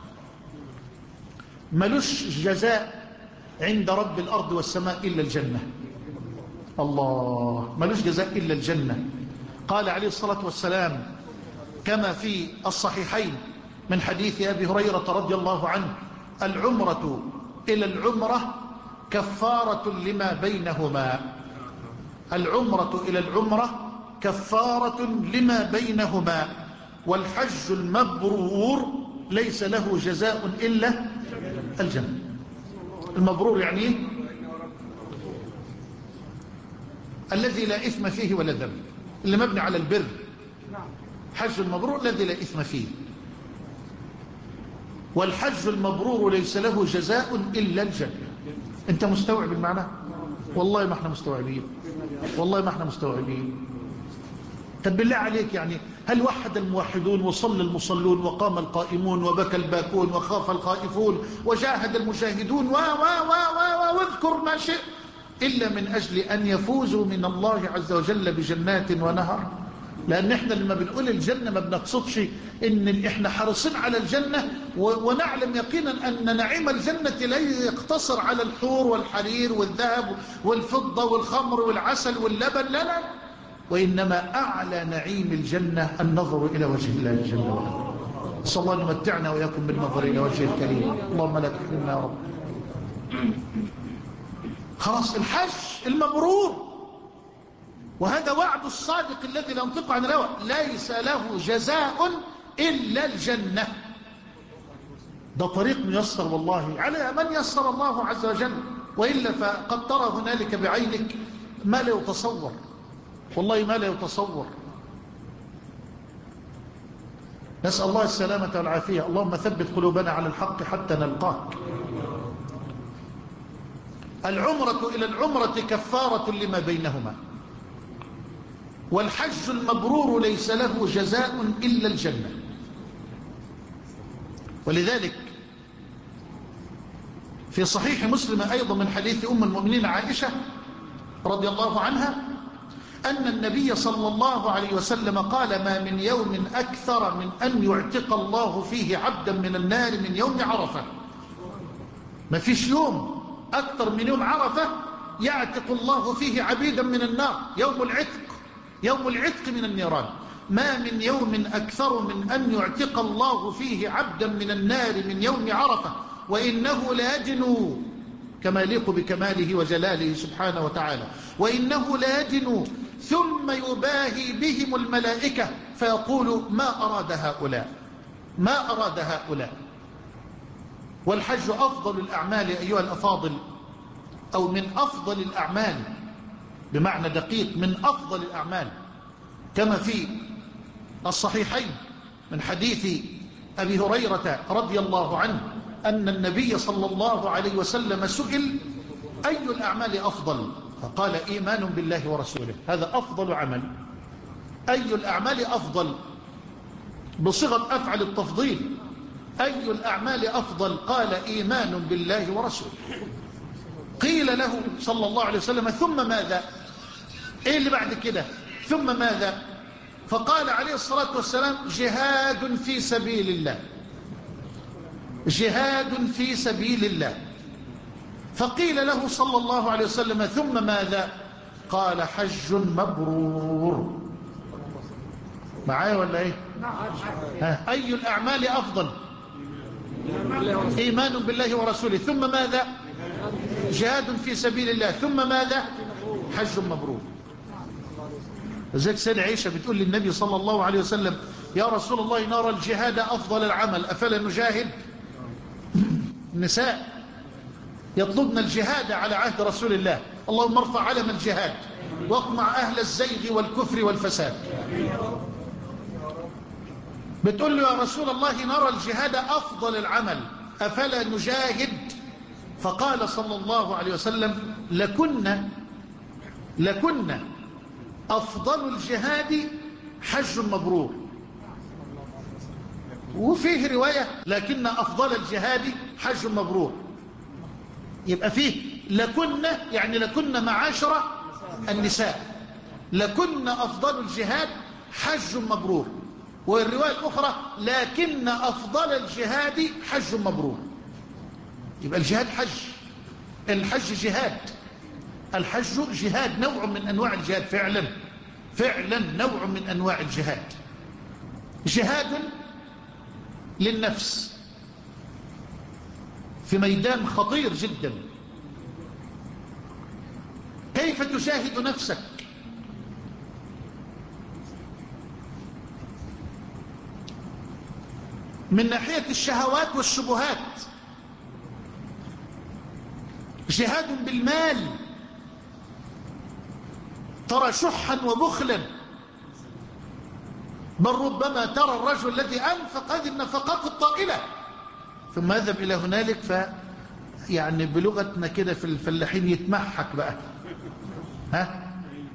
ملوش جزاء عند رب الأرض والسماء إلا الجنة. الله، ملوش جزاء إلا الجنة. قال عليه الصلاة والسلام كما في الصحيحين من حديث أبي هريرة رضي الله عنه: العمرة إلى العمرة كفارة لما بينهما. العمرة إلى العمرة كفارة لما بينهما، والحج المبرور ليس له جزاء إلا الجنة. المبرور يعني إيه؟ الذي لا إثم فيه ولا ذنب، اللي مبني على البر. حج المبرور الذي لا إثم فيه. والحج المبرور ليس له جزاء إلا الجنة. أنت مستوعب المعنى؟ والله ما احنا مستوعبين، والله ما احنا مستوعبين. طب بالله عليك، يعني هل وحد الموحدون وصلى المصلون وقام القائمون وبكى الباكون وخاف الخائفون وجاهد المجاهدون و و و و واذكر ما شئت إلا من أجل أن يفوزوا من الله عز وجل بجنات ونهر؟ لأن احنا لما بنقول الجنة ما بنقصدش إن احنا حريصين على الجنة ونعلم يقينا أن نعيم الجنة لا يقتصر على الحور والحرير والذهب والفضة والخمر والعسل واللبن، لا لا، وإنما أعلى نعيم الجنة النظر إلى وجه الله جل وعلا. صلى الله أن يمتعنا وإياكم بالنظر إلى وجه الكريم، اللهم لا تحرمنا يا رب. خلاص، الحج المبرور، وهذا وعد الصادق الذي لا ينطق عن الهوى، ليس له جزاء إلا الجنة. ده طريق ميسر والله على من يسر الله عز وجل، وإلا فقد ترى هنالك بعينك ما لا يتصور، والله ما لا يتصور. نسأل الله السلامة والعافية. اللهم ثبت قلوبنا على الحق حتى نلقاك. العمرة إلى العمرة كفارة لما بينهما، والحج المبرور ليس له جزاء إلا الجنة. ولذلك في صحيح مسلم أيضا من حديث أم المؤمنين عائشة رضي الله عنها أن النبي صلى الله عليه وسلم قال: ما من يوم أكثر من أن يعتق الله فيه عبدا من النار من يوم عرفة. ما فيش يوم أكثر من يوم عرفة يعتق الله فيه عبيدا من النار، يوم العتق، يوم العتق من النيران. ما من يوم أكثر من أن يعتق الله فيه عبدا من النار من يوم عرفة، وإنه لا يدنو كما يليق بكماله وجلاله سبحانه وتعالى، وإنه لا يدنو ثم يباهي بهم الملائكة فيقول: ما أراد هؤلاء، ما أراد هؤلاء. والحج أفضل الأعمال أيها الأفاضل، أو من أفضل الأعمال بمعنى دقيق، من أفضل الأعمال، كما في الصحيحين من حديث أبي هريرة رضي الله عنه أن النبي صلى الله عليه وسلم سئل: أي الأعمال أفضل؟ فقال: إيمان بالله ورسوله، هذا أفضل عمل. أي الأعمال أفضل بصيغة أفعل التفضيل، أي الأعمال أفضل؟ قال: إيمان بالله ورسوله. قيل له صلى الله عليه وسلم: ثم ماذا؟ إيه اللي بعد كده؟ ثم ماذا؟ فقال عليه الصلاة والسلام: جهاد في سبيل الله، جهاد في سبيل الله. فقيل له صلى الله عليه وسلم: ثم ماذا؟ قال: حج مبرور. معايا ولا ايه؟ ها. أي الأعمال أفضل؟ إيمان بالله ورسوله. ثم ماذا؟ جهاد في سبيل الله. ثم ماذا؟ حج مبرور. لذلك سيدة عائشة بتقول للنبي صلى الله عليه وسلم: يا رسول الله، نرى الجهاد أفضل العمل، أفلا نجاهد؟ النساء يطلبن الجهاد على عهد رسول الله. اللهم ارفع علم الجهاد واقمع أهل الزيغ والكفر والفساد. بتقول له: يا رسول الله، نرى الجهاد أفضل العمل، أفلا نجاهد؟ فقال صلى الله عليه وسلم: لكن لكن أفضل الجهاد حج مبرور. وفيه رواية: لكن أفضل الجهاد حج مبرور. يبقى فيه لكن، يعني لكن معاشر النساء، لكن أفضل الجهاد حج مبرور. والرواية الأخرى: لكن أفضل الجهاد حج مبرور. يبقى الجهاد حج، الحج جهاد، الحج جهاد، نوع من أنواع الجهاد، فعلا فعلا نوع من أنواع الجهاد. جهاد للنفس في ميدان خطير جدا. كيف تجاهد نفسك؟ من ناحية الشهوات والشبهات، جهاد بالمال. ترى شحا وبخلا، بل ربما ترى الرجل الذي أنفق هذه النفقات الطائلة ثم يذهب إلى هنالك ف يعني بلغتنا كده في الفلاحين يتمحك بقى. ها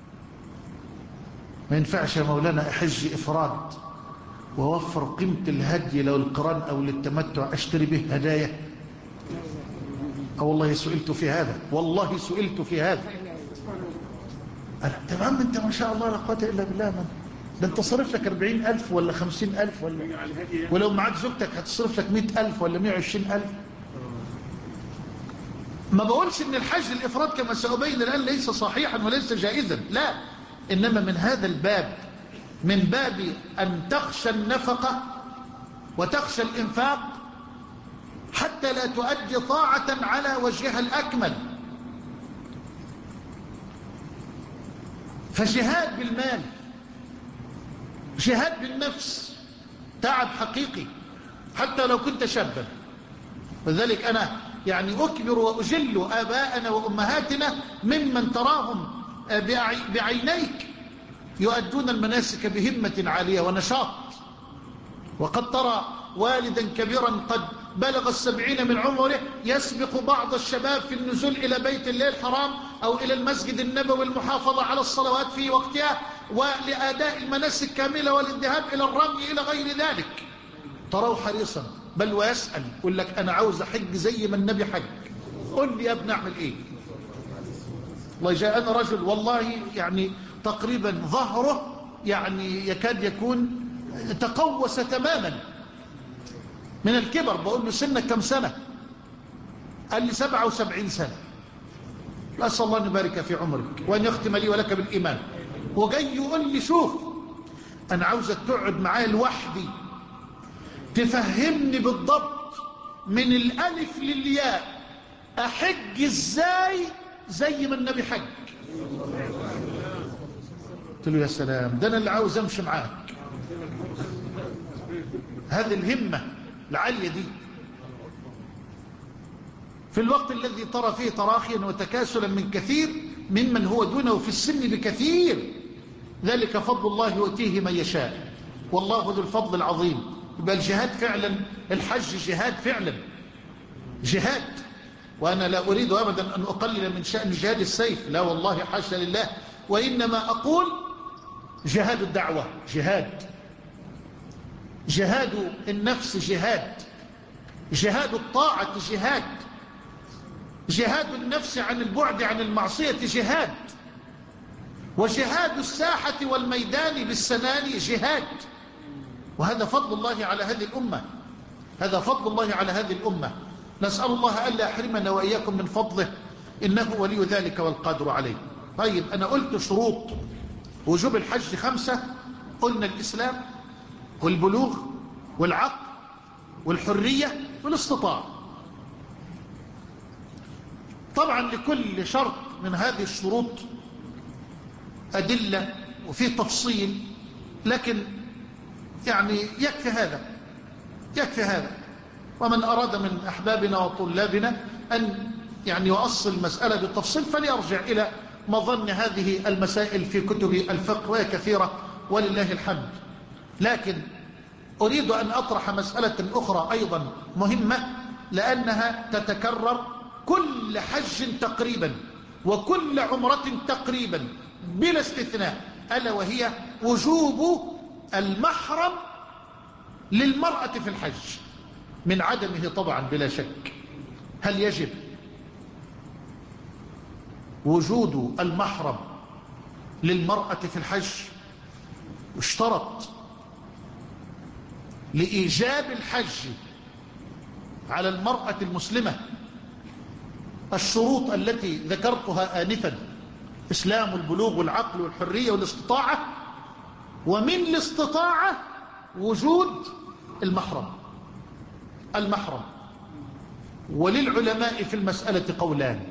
ما ينفعش يا مولانا أحج إفراد ووفر قيمة الهدي لو القران أو للتمتع أشتري به هدايا؟ أه والله سئلت في هذا، والله سئلت في هذا. تمام انت ما شاء الله لا قوة إلا بالله. من ده انت صرف لك أربعين ألف ولا خمسين ألف ولا، ولو معاك زوجتك هتصرف لك مئة ألف ولا مئة وعشرين ألف. ما بقولش ان الحج الإفراد كما سأبين الآن ليس صحيحا وليس جائزا، لا، إنما من هذا الباب، من باب أن تخشى النفقة وتخشى الإنفاق حتى لا تؤدي طاعة على وجهها الأكمل. فجهاد بالمال، جهاد بالنفس، تعب حقيقي حتى لو كنت شابا. وذلك أنا يعني أكبر وأجل آباءنا وأمهاتنا ممن تراهم بعينيك يؤدون المناسك بهمة عالية ونشاط، وقد ترى والدا كبيرا قد بلغ السبعين من عمره يسبق بعض الشباب في النزول إلى بيت الله الحرام أو إلى المسجد النبوي المحافظة على الصلوات في وقتها ولأداء المناسك كاملة والذهاب إلى الرمي إلى غير ذلك. تراه حريصا، بل ويسأل يقول لك أنا عاوز أحج زي ما النبي حج، قل لي يا ابن أعمل إيه. والله جاءنا رجل والله يعني تقريبا ظهره يعني يكاد يكون تقوس تماما من الكبر. بقول له سنك كم سنة؟ قال لي سبعة وسبعين سنة. أسأل الله أن يبارك في عمرك وأن يختم لي ولك بالإيمان. وجاي يقول لي شوف أنا عاوزك تقعد معايا لوحدي تفهمني بالضبط من الألف للياء أحج إزاي زي ما النبي حج. قلت له يا سلام، ده أنا اللي عاوز أمشي معاك. هذه الهمة العالية دي في الوقت الذي ترى فيه تراخيا وتكاسلا من كثير ممن هو دونه في السن بكثير. ذلك فضل الله يؤتيه من يشاء والله ذو الفضل العظيم. يبقى الجهاد فعلا، الحج جهاد فعلا، جهاد. وأنا لا أريد أبدا أن أقلل من شأن جهاد السيف، لا والله حاشا لله، وإنما أقول جهاد الدعوة جهاد، جهاد النفس جهاد، جهاد الطاعة جهاد، جهاد النفس عن البعد عن المعصية جهاد، وجهاد الساحة والميدان بالسنان جهاد. وهذا فضل الله على هذه الأمة، هذا فضل الله على هذه الأمة. نسأل الله ألا يحرمنا وإياكم من فضله إنه ولي ذلك والقادر عليه. طيب أنا قلت شروط وجوب الحج خمسة، قلنا الإسلام والبلوغ والعقل والحرية والاستطاعة. طبعا لكل شرط من هذه الشروط أدلة وفي تفصيل، لكن يعني يكفي هذا، يكفي هذا. ومن أراد من أحبابنا وطلابنا أن يعني يؤصل المسألة بالتفصيل فليرجع إلى مظن هذه المسائل في كتب الفقه وهي كثيرة ولله الحمد. لكن أريد أن أطرح مسألة أخرى أيضا مهمة لأنها تتكرر كل حج تقريبا وكل عمرة تقريبا بلا استثناء، ألا وهي وجوب المحرم للمرأة في الحج، من عدمه طبعا بلا شك. هل يجب وجود المحرم للمرأة في الحج؟ اشترط لإيجاب الحج على المرأة المسلمة الشروط التي ذكرتها آنفا: إسلام والبلوغ والعقل والحرية والاستطاعة، ومن الاستطاعة وجود المحرم. المحرم وللعلماء في المسألة قولان،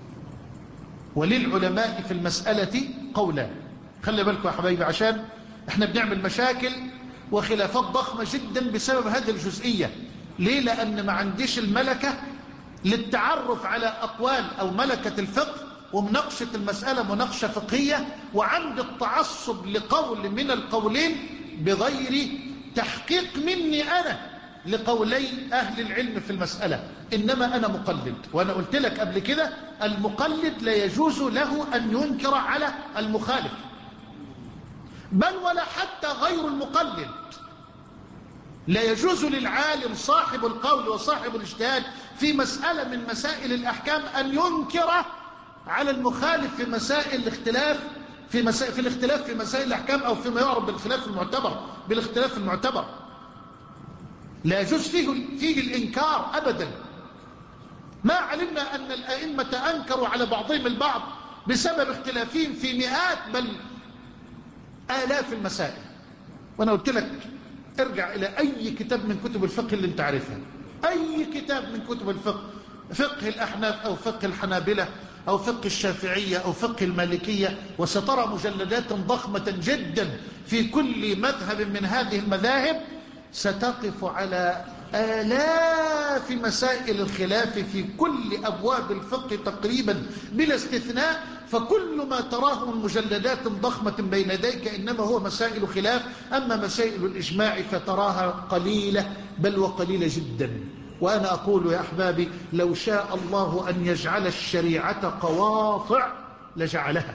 وللعلماء في المسألة قولان. خلي بالكم يا حبايبي عشان احنا بنعمل مشاكل وخلافات ضخمة جدا بسبب هذه الجزئية. ليه؟ لأن ما عنديش الملكة للتعرف على أقوال أو ملكة الفقه ومناقشة المسألة مناقشة فقهية، وعند التعصب لقول من القولين بغير تحقيق مني أنا لقولي أهل العلم في المسألة، إنما أنا مقلد. وأنا قلت لك قبل كده المقلد لا يجوز له أن ينكر على المخالف، بل ولا حتى غير المقلد. لا يجوز للعالم صاحب القول وصاحب الاجتهاد في مسألة من مسائل الأحكام أن ينكر على المخالف في مسائل الاختلاف في, مسائل في الاختلاف في مسائل الأحكام، أو فيما يعرف بالخلاف المعتبر بالاختلاف المعتبر. لا يجوز فيه, فيه الإنكار أبدا. ما علمنا أن الأئمة أنكروا على بعضهم البعض بسبب اختلافهم في مئات بل آلاف المسائل. وأنا قلت لك ارجع إلى أي كتاب من كتب الفقه اللي انت عارفها، أي كتاب من كتب الفقه، فقه الأحناف أو فقه الحنابلة أو فقه الشافعية أو فقه المالكية، وسترى مجلدات ضخمة جدا في كل مذهب من هذه المذاهب، ستقف على آلاف مسائل الخلاف في كل أبواب الفقه تقريبا بلا استثناء. فكل ما تراه من مجلدات ضخمة بين يديك إنما هو مسائل خلاف. أما مسائل الإجماع فتراها قليلة بل وقليلة جدا. وأنا أقول يا أحبابي لو شاء الله أن يجعل الشريعة قواطع لجعلها.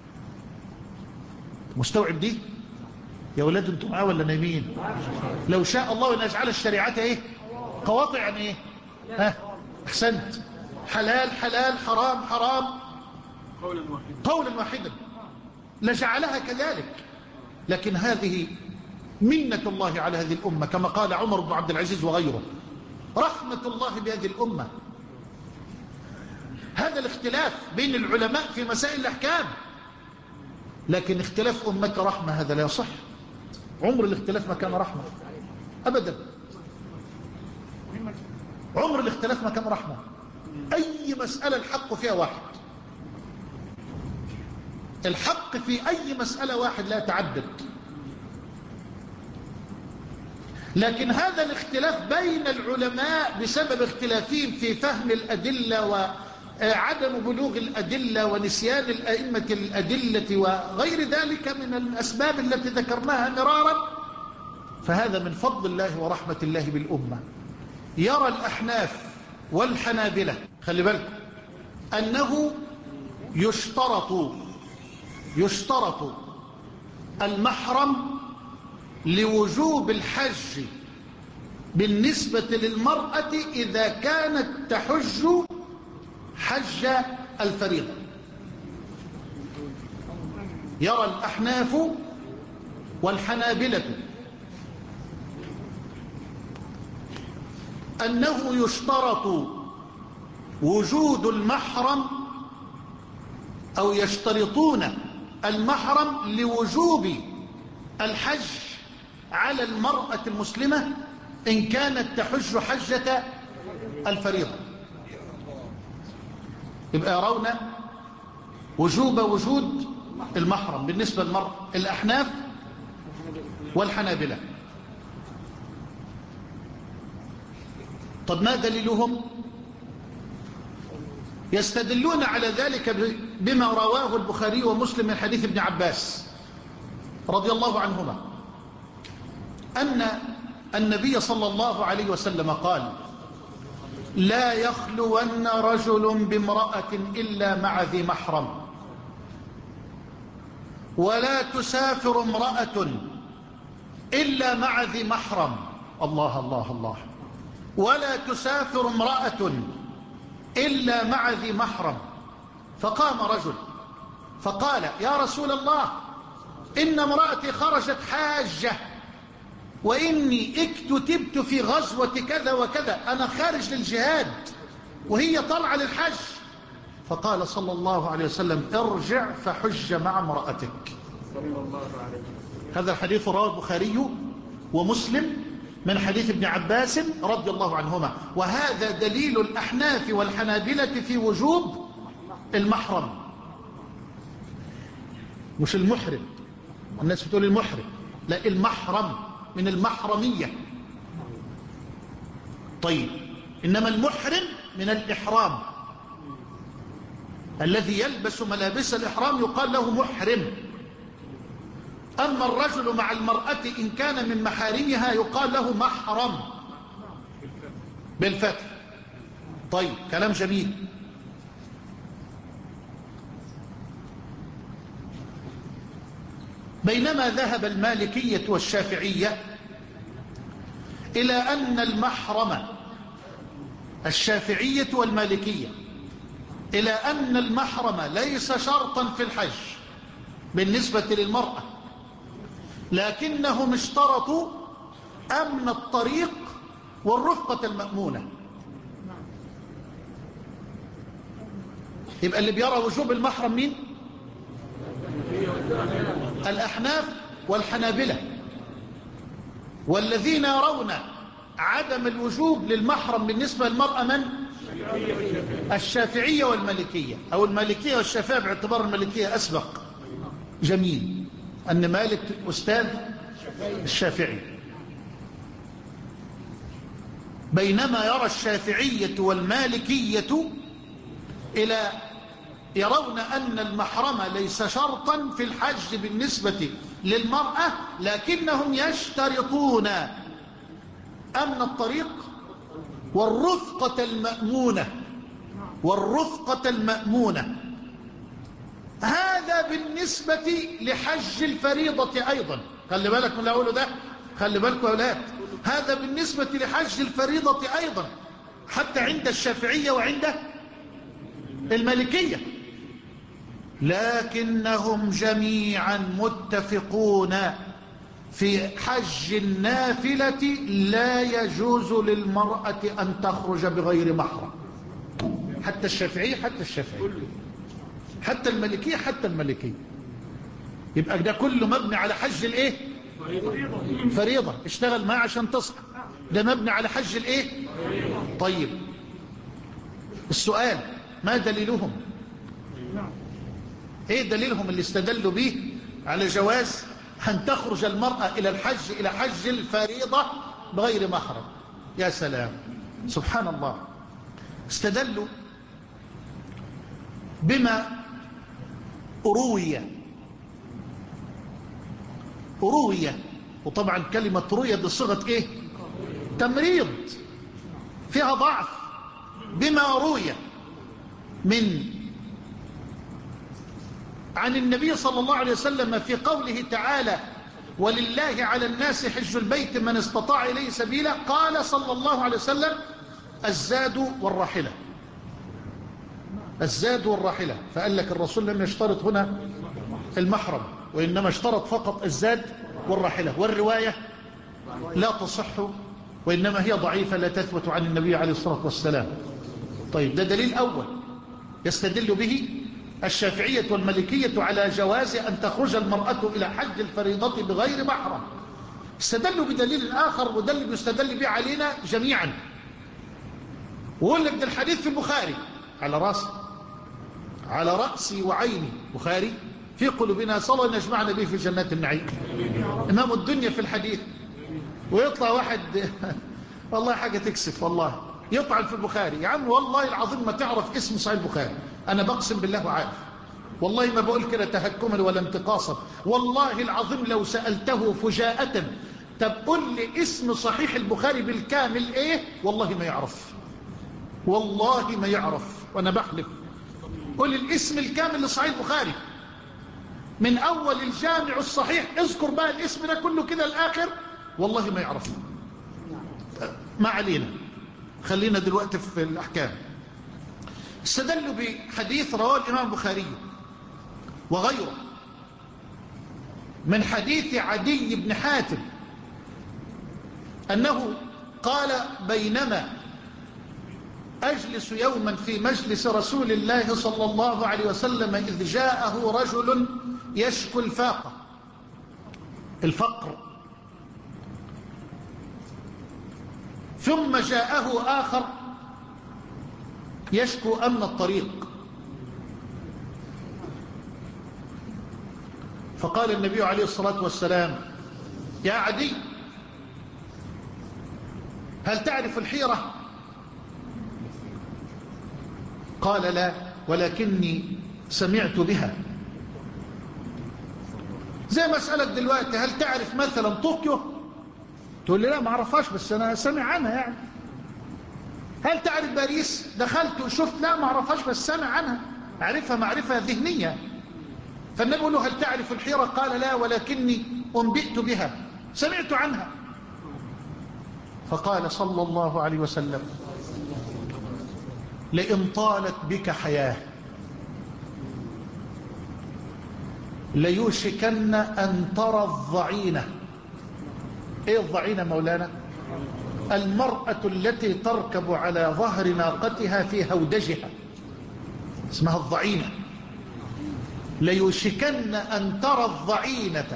مستوعب دي يا ولاد؟ انتم معاه ولا نايمين؟ لو شاء الله أن يجعل الشريعة ايه؟ قواطع. يعني ايه؟ ها احسنت. حلال حلال، حرام حرام، قولا واحدا قولا واحدا لجعلها كذلك. لكن هذه منة الله على هذه الأمة، كما قال عمر بن عبد العزيز وغيره، رحمة الله بهذه الأمة. هذا الاختلاف بين العلماء في مسائل الأحكام، لكن اختلاف أمة رحمة هذا لا يصح. عمر الاختلاف ما كان رحمة أبدا. عمر الاختلاف ما كان رحمة. أي مسألة الحق فيها واحد، الحق في أي مسألة واحد لا يتعدد. لكن هذا الاختلاف بين العلماء بسبب اختلافهم في فهم الأدلة وعدم بلوغ الأدلة ونسيان الأئمة الأدلة وغير ذلك من الأسباب التي ذكرناها مرارا، فهذا من فضل الله ورحمة الله بالأمة. يرى الأحناف والحنابلة، خلي بالكم، أنه يشترط يشترط المحرم لوجوب الحج بالنسبة للمرأة إذا كانت تحج حج الفريضة. يرى الأحناف والحنابلة أنه يشترط وجود المحرم، أو يشترطون المحرم لوجوب الحج على المرأة المسلمة إن كانت تحج حجة الفريضة. يبقى يرون وجوب وجود المحرم بالنسبة للمرأة، الأحناف والحنابلة. طب ما دليلهم؟ يستدلون على ذلك بما رواه البخاري ومسلم من حديث ابن عباس رضي الله عنهما أن النبي صلى الله عليه وسلم قال: لا يخلون رجل بامرأة إلا مع ذي محرم، ولا تسافر امرأة إلا مع ذي محرم. الله الله الله. ولا تسافر امرأة إلا مع ذي محرم. فقام رجل فقال: يا رسول الله، إن امرأتي خرجت حاجة، وإني اكتتبت في غزوة كذا وكذا، أنا خارج للجهاد وهي طلع للحج. فقال صلى الله عليه وسلم: ارجع فحج مع امرأتك. هذا الحديث رواه البخاري ومسلم من حديث ابن عباس رضي الله عنهما. وهذا دليل الأحناف والحنابلة في وجوب المحرم، مش المحرم. الناس بتقول المحرم، لا، المحرم من المحرمية. طيب، إنما المحرم من الإحرام، الذي يلبس ملابس الإحرام يقال له محرم. أما الرجل مع المرأة إن كان من محارمها يقال له محرم. بالفتح. طيب كلام جميل. بينما ذهب المالكية والشافعية إلى أن المحرم، الشافعية والمالكية إلى أن المحرم ليس شرطا في الحج بالنسبة للمرأة، لكنهم اشترطوا أمن الطريق والرفقة المأمونة. يبقى اللي بيرى وجوب المحرم مين؟ الأحناف والحنابلة. والذين يرون عدم الوجوب للمحرم بالنسبة للمرأة من؟ الشافعية والمالكية، أو المالكية والشافعية باعتبار المالكية أسبق. جميل أن مالك أستاذ الشافعي. بينما يرى الشافعية والمالكية إلى يرون أن المحرم ليس شرطا في الحج بالنسبة للمرأة، لكنهم يشترطون أمن الطريق والرفقة المأمونة، والرفقة المأمونة. هذا بالنسبة لحج الفريضة أيضا. خلي بالك من اللي أقوله ده، خلي بالكم يا أولاد، هذا بالنسبة لحج الفريضة أيضا حتى عند الشافعية وعند المالكية. لكنهم جميعا متفقون في حج النافلة لا يجوز للمرأة أن تخرج بغير محرم. حتى الشافعية حتى الشافعية حتى المالكية حتى المالكية. يبقى ده كله مبني على حج الايه؟ فريضة. اشتغل معاه عشان تصحى. ده مبني على حج الايه؟ طيب السؤال، ما دليلهم؟ ايه دليلهم اللي استدلوا به على جواز أن تخرج المرأة إلى الحج إلى حج الفريضة بغير محرم؟ يا سلام، سبحان الله. استدلوا بما روي روي وطبعا كلمة روي بصيغة ايه؟ تمريض، فيها ضعف. بما روي من عن النبي صلى الله عليه وسلم في قوله تعالى: ولله على الناس حج البيت من استطاع إليه سبيلا. قال صلى الله عليه وسلم: الزاد والراحلة. الزاد والراحلة. فقال لك الرسول لم يشترط هنا المحرم، وإنما اشترط فقط الزاد والراحلة. والرواية لا تصح، وإنما هي ضعيفة لا تثبت عن النبي عليه الصلاة والسلام. طيب ده دليل أول يستدل به الشافعية والمالكية على جواز أن تخرج المرأة إلى حج الفريضة بغير محرم. استدلوا بدليل آخر، وده اللي بيستدل به علينا جميعا، وقول لك ده الحديث في البخاري. على راسي على رأسي وعيني. بخاري في قلوبنا صلى أن يجمعنا به في جنات النعيم، إمام الدنيا في الحديث. ويطلع واحد والله حاجة تكسف، والله يطعن في البخاري. يا عم والله العظيم ما تعرف اسم صحيح البخاري، أنا بقسم بالله وعارف، والله ما بقول كده تهكما ولا انتقاصا. والله العظيم لو سألته فجاءة طب قل لي اسم صحيح البخاري بالكامل ايه، والله ما يعرف، والله ما يعرف، وانا بحلف. قل الاسم الكامل لصحيح البخاري من اول الجامع الصحيح، اذكر بقى الاسم ده كله كده الاخر، والله ما يعرف. ما علينا، خلينا دلوقتي في الاحكام. استدلوا بحديث رواه الامام البخاري وغيره من حديث عدي بن حاتم أنه قال: بينما أجلس يوما في مجلس رسول الله صلى الله عليه وسلم إذ جاءه رجل يشكو الفاقة، الفقر، ثم جاءه آخر يشكو أمن الطريق. فقال النبي عليه الصلاة والسلام: يا عدي، هل تعرف الحيرة؟ قال: لا، ولكني سمعت بها. زي ما أسألك دلوقتي هل تعرف مثلا طوكيو؟ تقول لي لا ما اعرفهاش، بس أنا سمع عنها يعني. هل تعرف باريس؟ دخلت وشفت، لا ما اعرفهاش بس سمع عنها، عرفها معرفة ذهنية. فالنبي يقول له هل تعرف الحيرة؟ قال لا ولكني أنبئت بها، سمعت عنها. فقال صلى الله عليه وسلم لئن طالت بك حياة ليوشكن أن ترى الضعينة. ايه الضعينة مولانا؟ المرأة التي تركب على ظهر ناقتها في هودجها اسمها الضعينة. ليوشكن أن ترى الضعينة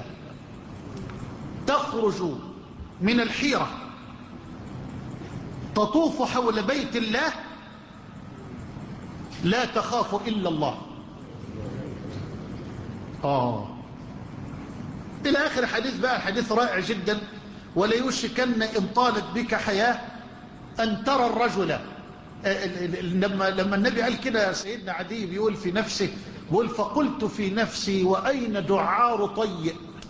تخرج من الحيرة تطوف حول بيت الله لا تخاف إلا الله. آه إلى آخر حديث. بقى حديث رائع جدا. وليوشكن إن طالت بك حياة أن ترى الرجل. لما لما النبي قال كده سيدنا عدي بيقول في نفسه، بيقول فقلت في نفسي وأين دعار طي.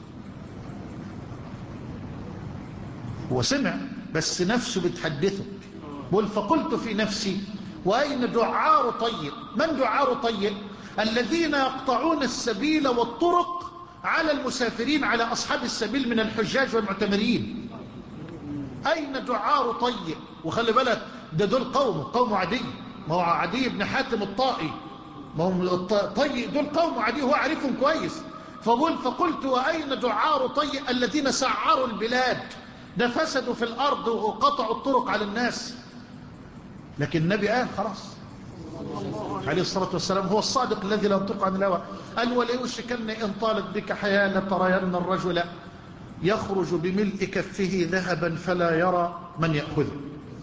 هو سمع بس نفسه بتحدثه. بيقول فقلت في نفسي وأين دعار طي. من دعار طي؟ الذين يقطعون السبيل والطرق على المسافرين، على أصحاب السبيل من الحجاج والمعتمرين. أين دعار طي؟ وخلي بالك ده دول قوم قوم عدي، ما هو عدي بن حاتم الطائي، ما هم طي دول قوم عدي، هو عارفهم كويس. فقل فقلت وأين دعار طي الذين سعروا البلاد، ده فسدوا في الأرض وقطعوا الطرق على الناس. لكن النبي قال خلاص عليه الصلاة والسلام، هو الصادق الذي لا ينطق عن الهوى، قال وليوشكن إن طالت بك حياة لترين الرجل يخرج بملء كفه ذهبا فلا يرى من يأخذه.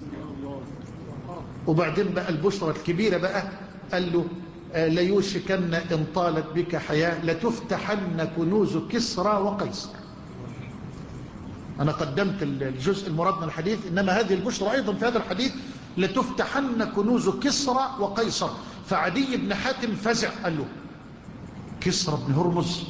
وبعدين بقى البشرى الكبيرة بقى، قال له ليوشكن إن طالت بك حياة لتفتحن كنوز كسرى وقيصر. أنا قدمت الجزء المراد من الحديث، إنما هذه البشرى أيضا في هذا الحديث لتفتحن كنوز كسرى وقيصر. فعدي بن حاتم فزع، قال له كسرى بن هرمز،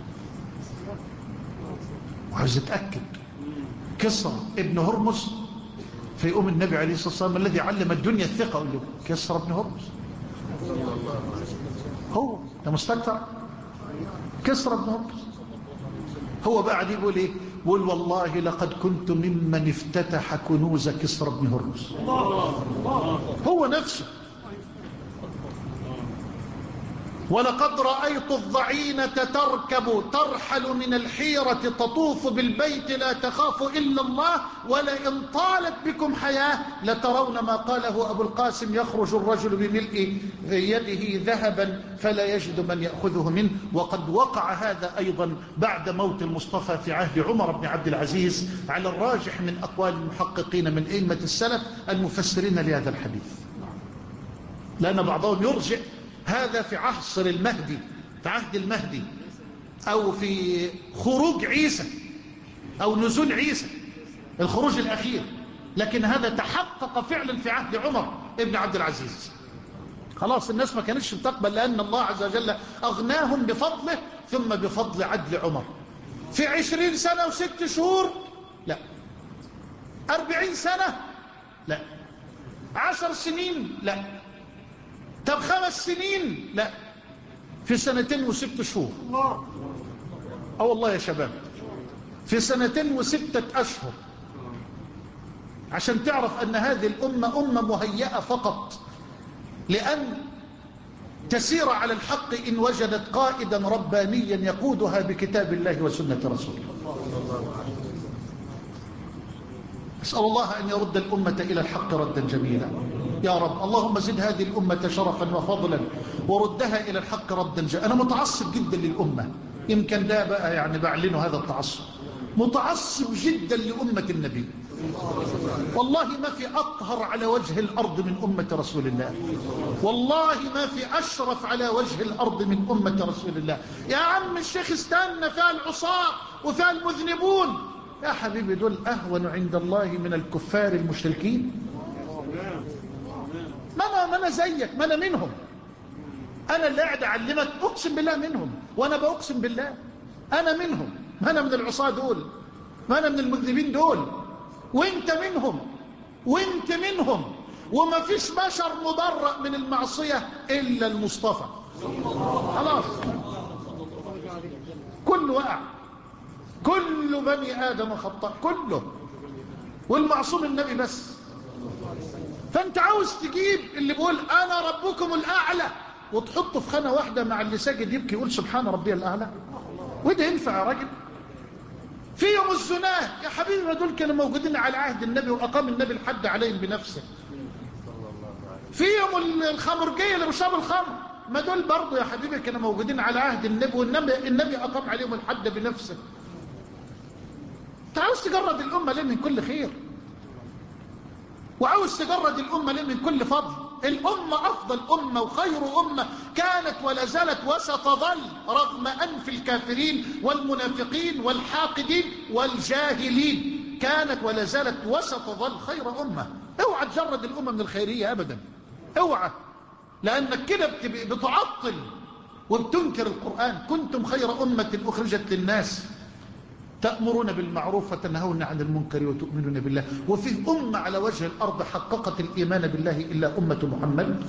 وعايز يتأكد كسرى ابن هرمز. فيقوم النبي عليه الصلاة والسلام الذي علم الدنيا الثقة قال له كسرى بن هرمز. هو ده مستكتر كسرى بن هرمز. هو بقى عدي بيقول ايه؟ بيقول والله لقد كنت ممن افتتح كنوز كسرى بن هرمز. هو نفسه. ولقد رأيت الضعينة تركب ترحل من الحيرة تطوف بالبيت لا تخاف إلا الله ولئن طالت بكم حياة لترون ما قاله أبو القاسم يخرج الرجل بملء يده ذهبا فلا يجد من يأخذه منه. وقد وقع هذا أيضا بعد موت المصطفى في عهد عمر بن عبد العزيز على الراجح من أقوال المحققين من أئمة السلف المفسرين لهذا الحديث، لأن بعضهم يرجع هذا في عصر المهدي، في عهد المهدي، أو في خروج عيسى أو نزول عيسى الخروج الأخير. لكن هذا تحقق فعلا في عهد عمر ابن عبد العزيز. خلاص الناس ما كانتش تقبل، لأن الله عز وجل أغناهم بفضله ثم بفضل عدل عمر. في عشرين سنة وست شهور لا، أربعين سنة لا، عشر سنين لا، طب خمس سنين لا، في سنتين وست شهور. اه والله يا شباب، في سنتين وستة أشهر، عشان تعرف أن هذه الأمة أمة مهيئة فقط لأن تسير على الحق إن وجدت قائدا ربانيا يقودها بكتاب الله وسنة رسوله. أسأل الله أن يرد الأمة إلى الحق ردا جميلا يا رب. اللهم زد هذه الأمة شرفا وفضلا وردها إلى الحق ردا جميلا. أنا متعصب جدا للأمة، يمكن ده بقى يعني بعلنه هذا التعصب، متعصب جدا لأمة النبي. والله ما في أطهر على وجه الأرض من أمة رسول الله، والله ما في أشرف على وجه الأرض من أمة رسول الله. يا عم الشيخ استنى، فيها العصاة وفيها المذنبون. يا حبيبي دول أهون عند الله من الكفار المشركين. ما أنا, ما أنا زيك، ما أنا منهم، أنا اللي قاعد أعلمك أقسم بالله منهم، وأنا بأقسم بالله أنا منهم، ما أنا من العصاة دول، ما أنا من المذنبين دول، وانت منهم وانت منهم. وما فيش بشر مبرأ من المعصية إلا المصطفى. خلاص كله وقع، كل بني آدم خطأ كله، والمعصوم النبي بس. فانت عاوز تجيب اللي بيقول انا ربكم الاعلى وتحطه في خانه واحده مع اللي ساجد يبكي يقول سبحان ربي الاعلى؟ وده ينفع يا راجل؟ في يوم الزناه يا حبيبي، ما دول كانوا موجودين على عهد النبي واقام النبي الحد عليهم بنفسه. في يوم الخمرجيه اللي بيشربوا الخمر، ما دول برضه يا حبيبي كانوا موجودين على عهد النبي والنبي النبي اقام عليهم الحد بنفسه. انت عاوز تجرد الامه ليه من كل خير؟ وعاوز تجرد الأمة ليه من كل فضل؟ الأمة أفضل أمة وخير أمة كانت ولا زالت وستظل رغم أنف الكافرين والمنافقين والحاقدين والجاهلين، كانت ولا زالت وستظل خير أمة. اوعى تجرد الأمة من الخيرية أبدا، اوعى، لأنك كده بتعطل وبتنكر القرآن. كنتم خير أمة أخرجت للناس تأمرون بالمعروف وتنهون عن المنكر وتؤمنون بالله. وفي أمة على وجه الأرض حققت الإيمان بالله إلا أمة محمد.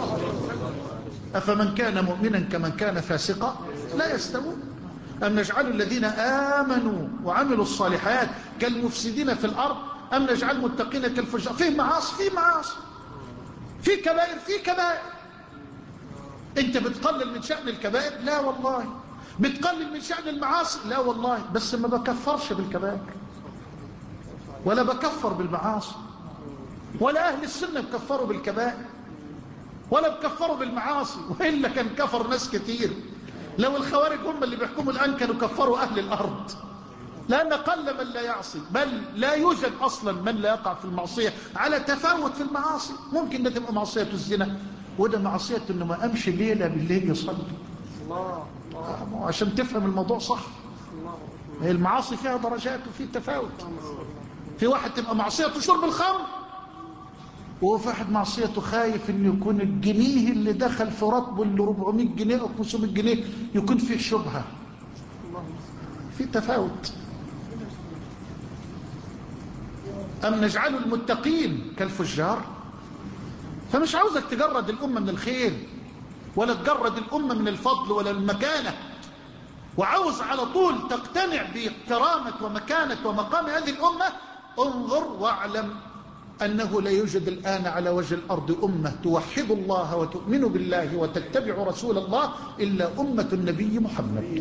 أفمن كان مؤمنا كمن كان فاسقا لا يستوون. أم نجعل الذين آمنوا وعملوا الصالحات كالمفسدين في الأرض أم نجعل المتقين كالفجار؟ فيه معاصي، فيه معاصي، في كبائر، في كبائر. أنت بتقلل من شأن الكبائر؟ لا والله. بتقلل من شأن المعاصي؟ لا والله. بس ما بكفرش بالكبائر ولا بكفر بالمعاصي، ولا أهل السنة بكفروا بالكبائر ولا بكفروا بالمعاصي، وإلا كان كفر ناس كتير. لو الخوارج هم اللي بيحكموا الآن كانوا كفروا أهل الأرض، لأن قل من لا يعصي، بل لا يوجد أصلا من لا يقع في المعصية على تفاوت في المعاصي. ممكن ده تبقى معصية الزنا، وده معصية إنه ما أمشي ليلة بالليل يصلي. عشان تفهم الموضوع صح. المعاصي فيها درجات وفي تفاوت. في واحد تبقى معصيته شرب الخمر، وفي واحد معصيته خايف ان يكون الجنيه اللي دخل في راتبه اللي أربعمائة جنيه او خمسمائة جنيه يكون فيه شبهه. في تفاوت. ام نجعل المتقين كالفجار؟ فمش عاوزك تجرد الامه من الخير ولا تجرد الامه من الفضل ولا المكانه، وعاوز على طول تقتنع بكرامه ومكانه ومقام هذه الامه. انظر واعلم أنه لا يوجد الآن على وجه الأرض أمة توحد الله وتؤمن بالله وتتبع رسول الله إلا أمة النبي محمد.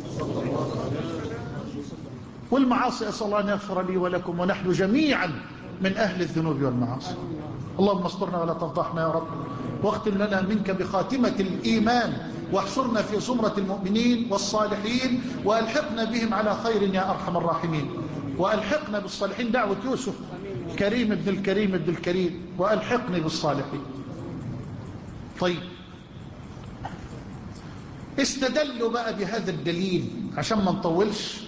والمعاصي أسأل الله أن يغفر لي ولكم ونحن جميعا من أهل الذنوب والمعاصي. اللهم استرنا ولا تفضحنا يا رب، واختم لنا منك بخاتمة الإيمان، واحشرنا في زمرة المؤمنين والصالحين، وألحقنا بهم على خير يا أرحم الراحمين. وألحقنا بالصالحين، دعوة يوسف كريم ابن الكريم ابن الكريم، وألحقني بالصالحين. طيب، استدلوا بقى بهذا الدليل عشان ما نطولش.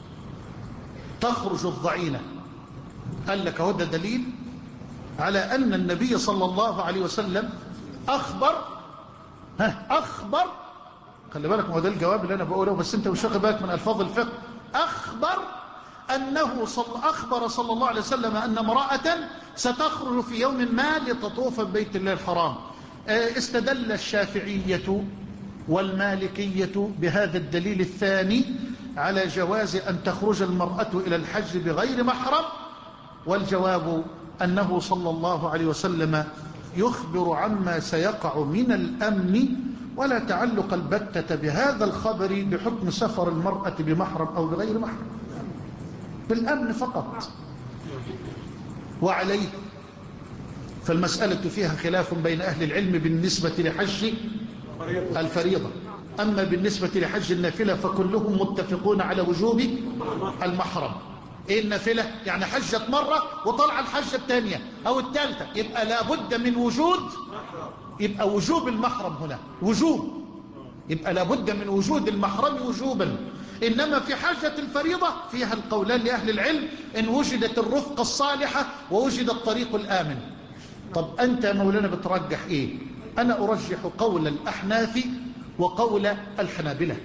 تخرج الضعينة، قال لك اهو ده دليل على أن النبي صلى الله عليه وسلم أخبر ها أخبر خلي بالك، ما هو ده الجواب اللي أنا بقوله، بس أنت مش واخد بالك من ألفاظ الفقه. أخبر أنه صل أخبر صلى الله عليه وسلم أن امرأة ستخرج في يوم ما لتطوف ببيت الله الحرام. استدل الشافعية والمالكية بهذا الدليل الثاني على جواز أن تخرج المرأة إلى الحج بغير محرم، والجواب أنه صلى الله عليه وسلم يخبر عما سيقع من الأمن، ولا تعلق البتة بهذا الخبر بحكم سفر المرأة بمحرم أو بغير محرم، بالأمن فقط. وعليه فالمسألة فيها خلاف بين أهل العلم بالنسبة لحج الفريضة. أما بالنسبة لحج النافلة فكلهم متفقون على وجوب المحرم. إيه النافلة؟ يعني حجت مرة وطلع الحجة الثانية أو الثالثة، يبقى لابد من وجود، يبقى وجوب المحرم هنا وجوب، يبقى لابد من وجود المحرم وجوبا. إنما في حجة الفريضة فيها القولان لأهل العلم، إن وجدت الرفقة الصالحة ووجد الطريق الآمن. طب أنت يا مولانا بترجح إيه؟ أنا أرجح قول الأحناف وقول الحنابلة،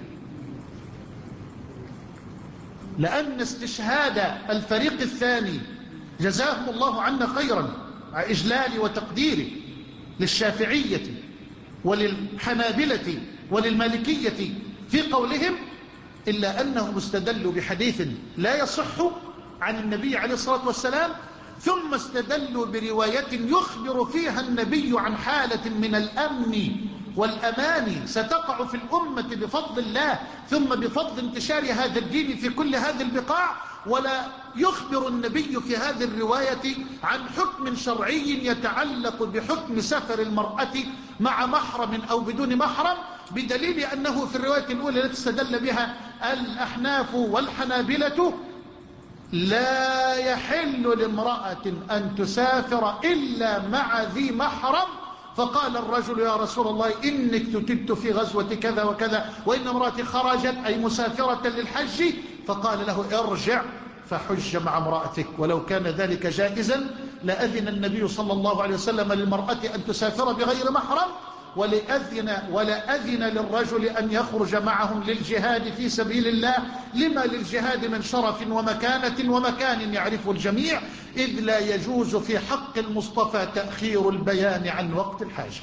لأن استشهاد الفريق الثاني جزاهم الله عنا خيرا مع إجلالي وتقديري للشافعية وللحنابلة وللمالكية في قولهم، إلا أنهم استدلوا بحديث لا يصح عن النبي عليه الصلاة والسلام، ثم استدلوا برواية يخبر فيها النبي عن حالة من الأمن والأمان ستقع في الأمة بفضل الله، ثم بفضل انتشار هذا الدين في كل هذه البقاع. ولا يخبر النبي في هذه الرواية عن حكم شرعي يتعلق بحكم سفر المرأة مع محرم أو بدون محرم، بدليل أنه في الرواية الأولى التي استدل بها الأحناف والحنابلة لا يحل لامرأة أن تسافر إلا مع ذي محرم. فقال الرجل يا رسول الله إنك تتبت في غزوة كذا وكذا وإن امرأتي خرجت أي مسافرة للحج، فقال له ارجع فحج مع امرأتك. ولو كان ذلك جائزا لأذن النبي صلى الله عليه وسلم للمرأة أن تسافر بغير محرم، ولأذن, ولأذن للرجل أن يخرج معهم للجهاد في سبيل الله، لما للجهاد من شرف ومكانة ومكان يعرفه الجميع، إذ لا يجوز في حق المصطفى تأخير البيان عن وقت الحاجة.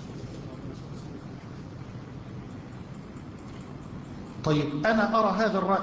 طيب أنا أرى هذا الرأي،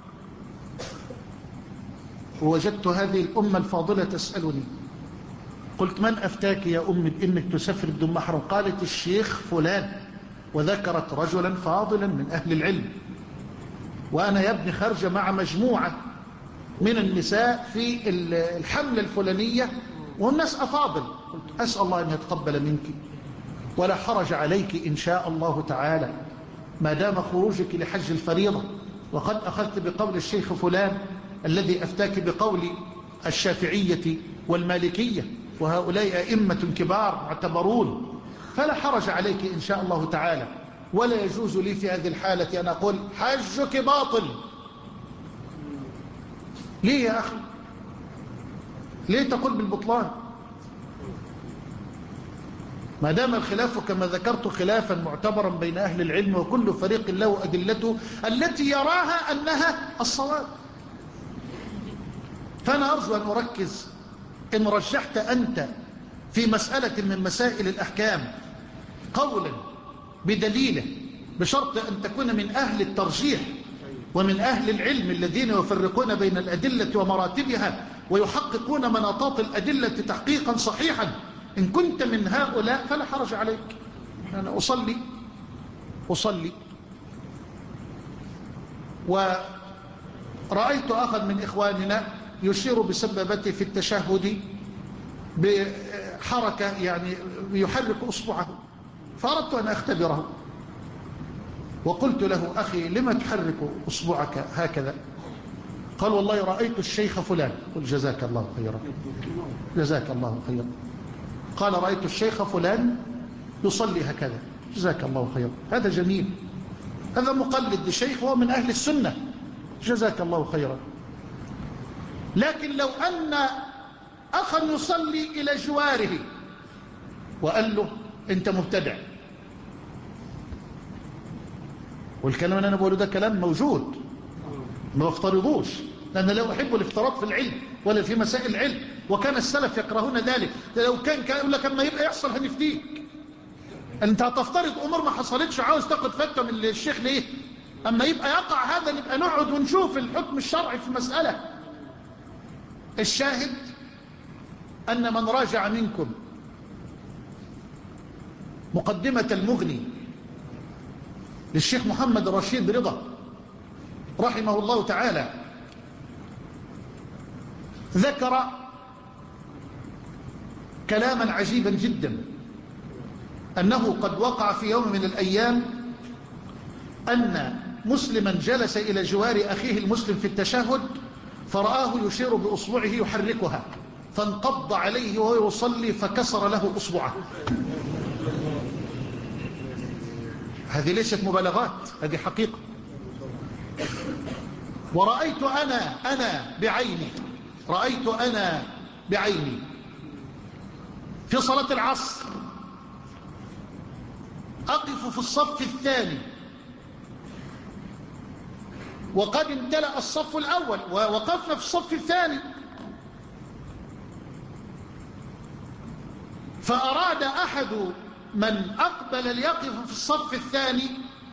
ووجدت هذه الأمة الفاضلة تسألني، قلت من أفتاك يا أمي بإنك تسافر بدون محرم؟ قالت الشيخ فلان، وذكرت رجلا فاضلا من أهل العلم، وأنا يا ابني خارجة مع مجموعة من النساء في الحملة الفلانية والناس أفاضل. قلت أسأل الله أن يتقبل منك ولا حرج عليك إن شاء الله تعالى ما دام خروجك لحج الفريضة، وقد أخذت بقول الشيخ فلان الذي أفتاك بقول الشافعية والمالكية، وهؤلاء أئمة كبار معتبرون، فلا حرج عليك إن شاء الله تعالى. ولا يجوز لي في هذه الحالة أن أقول حجك باطل. ليه يا أخي؟ ليه تقول بالبطلان؟ ما دام الخلاف كما ذكرت خلافا معتبرا بين أهل العلم، وكل فريق له أدلته التي يراها أنها الصواب. فأنا أرجو أن أركز، إن رجحت أنت في مسألة من مسائل الأحكام قولا بدليله، بشرط أن تكون من أهل الترجيح ومن أهل العلم الذين يفرقون بين الأدلة ومراتبها ويحققون مناطات الأدلة تحقيقا صحيحا، إن كنت من هؤلاء فلا حرج عليك. أنا أصلي أصلي ورأيت أخذ من إخواننا يشير بسببته في التشهد بحركة يعني يحرك أصبعه، فأردت أن أختبره وقلت له أخي لما تحرك أصبعك هكذا؟ قال والله رأيت الشيخ فلان. قل جزاك الله خيرا، جزاك الله خيرا. قال رأيت الشيخ فلان يصلي هكذا، جزاك الله خيرا. هذا جميل، هذا مقلد لشيخ وهو من أهل السنة، جزاك الله خيرا. لكن لو أن أخا يصلي إلى جواره وقال له أنت مبتدع، والكلام اللي أنا بقوله ده كلام موجود، ما افترضوش، لأن لا أحب الافتراض في العلم ولا في مسائل العلم، وكان السلف يكرهون ذلك. لو كان كان يقول لك أما يبقى يحصل هنفتيك، أنت هتفترض أمور ما حصلتش، عاوز تاخد فتوى من الشيخ ليه؟ أما يبقى يقع هذا نبقى نقعد ونشوف الحكم الشرعي في مسألة. الشاهد أن من راجع منكم مقدمة المغني للشيخ محمد رشيد رضا رحمه الله تعالى، ذكر كلاما عجيبا جدا، أنه قد وقع في يوم من الأيام أن مسلما جلس إلى جوار أخيه المسلم في التشهد، فرآه يشير بأصبعه يحركها، فانقض عليه وهو يصلي فكسر له أصبعه. هذه ليست مبالغات، هذه حقيقة. ورأيت أنا أنا بعيني رأيت أنا بعيني في صلاة العصر أقف في الصف الثاني وقد امتلأ الصف الأول، ووقفنا في الصف الثاني، فأراد أحد من أقبل ليقف في الصف الثاني،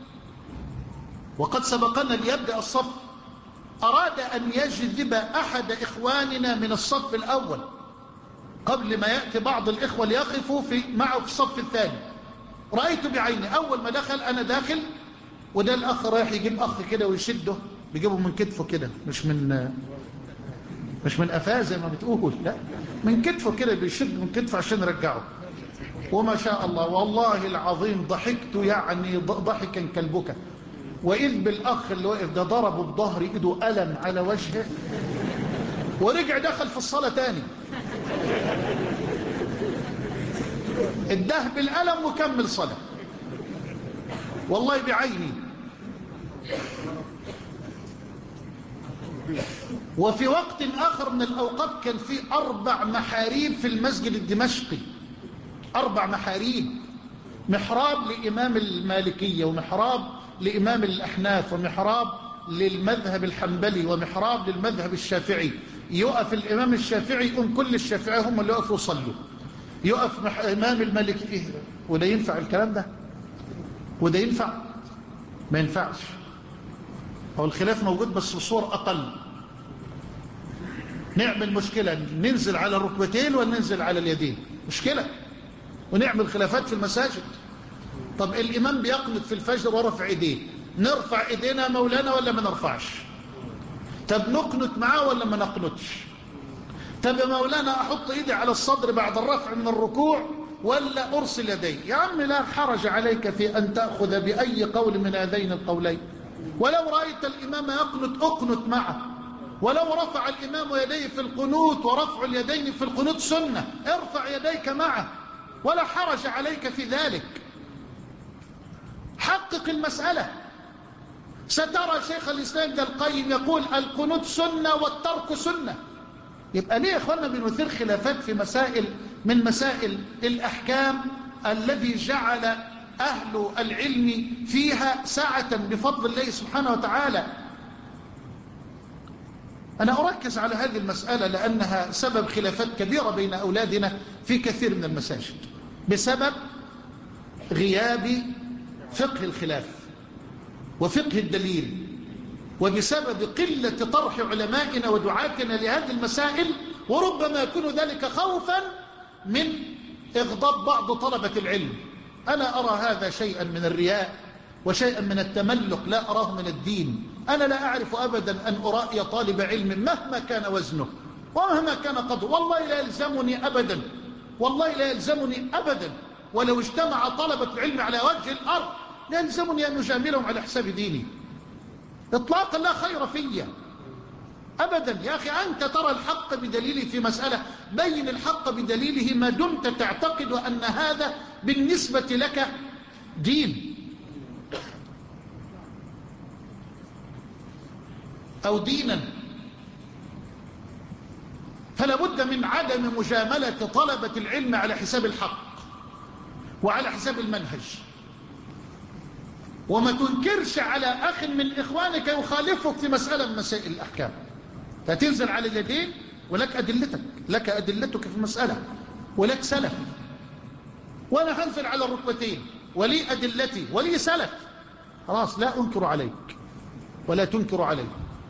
وقد سبقنا ليبدأ الصف، أراد أن يجذب أحد إخواننا من الصف الأول قبل ما يأتي بعض الإخوة ليقفوا في معه في الصف الثاني. رأيت بعيني أول ما دخل، أنا داخل وده الأخ رايح يجيب أخ كده ويشده، بيجيبه من كتفه كده، مش من مش من قفاه زي ما بتقول، لا من كتفه كده، بيشد من كتفه عشان يرجعه. وما شاء الله والله العظيم ضحكت يعني ضحكا كالبكا، وإذ بالأخ اللي واقف ده ضربه بظهر إيده ألم على وجهه، ورجع دخل في الصلاة تاني، اداه بالألم وكمل صلاة، والله بعيني. وفي وقت آخر من الأوقات كان في أربع محاريب في المسجد الدمشقي، أربع محاريب، محراب لإمام المالكية، ومحراب لإمام الأحناف، ومحراب للمذهب الحنبلي، ومحراب للمذهب الشافعي. يقف الإمام الشافعي يقوم كل الشافعي هم اللي يقفوا يصلوا، يقف مح... إمام المالكية. وده ينفع الكلام ده؟ وده ينفع؟ ما ينفعش. هو الخلاف موجود بس بصورة أقل. نعمل مشكلة ننزل على الركبتين وننزل على اليدين، مشكلة، ونعمل خلافات في المساجد. طب الإمام بيقنط في الفجر ورفع ايديه، نرفع ايدينا مولانا ولا ما نرفعش؟ طب نقنط معاه ولا ما نقنطش؟ طب يا مولانا أحط ايدي على الصدر بعد الرفع من الركوع ولا أرسل يدي؟ يا عم لا حرج عليك في أن تأخذ بأي قول من هذين القولين. ولو رأيت الإمام يقنط أقنط معه، ولو رفع الإمام يديه في القنوت، ورفع اليدين في القنوت سنة، ارفع يديك معه ولا حرج عليك في ذلك. حقق المسألة. سترى شيخ الإسلام ابن القيم يقول القنوت سنة والترك سنة. يبقى ليه يا إخوانا بنثير خلافات في مسائل من مسائل الأحكام الذي جعل أهل العلم فيها ساعة بفضل الله سبحانه وتعالى؟ أنا أركز على هذه المسألة لأنها سبب خلافات كبيرة بين أولادنا في كثير من المساجد، بسبب غياب فقه الخلاف وفقه الدليل، وبسبب قلة طرح علمائنا ودعاتنا لهذه المسائل، وربما يكون ذلك خوفا من إغضاب بعض طلبة العلم. أنا أرى هذا شيئا من الرياء وشيئا من التملق، لا أراه من الدين. أنا لا أعرف أبدا أن أرائي طالب علم مهما كان وزنه ومهما كان قدره، والله لا يلزمني أبدا، والله لا يلزمني أبدا. ولو اجتمع طلبة العلم على وجه الأرض لا يلزمني أن أجاملهم على حساب ديني إطلاقا، لا خير فيا أبدا. يا أخي أنت ترى الحق بدليله في مسألة، بين الحق بدليله ما دمت تعتقد أن هذا بالنسبة لك دين أو دينا. فلا بد من عدم مجاملة طلبة العلم على حساب الحق وعلى حساب المنهج. وما تنكرش على أخ من إخوانك يخالفك في مسألة من مسائل الأحكام، فتنزل على اليدين ولك أدلتك، لك أدلتك في المسألة ولك سلف، وأنا هنزل على الركبتين ولي أدلتي ولي سلف، خلاص لا أنكر عليك ولا تنكر علي.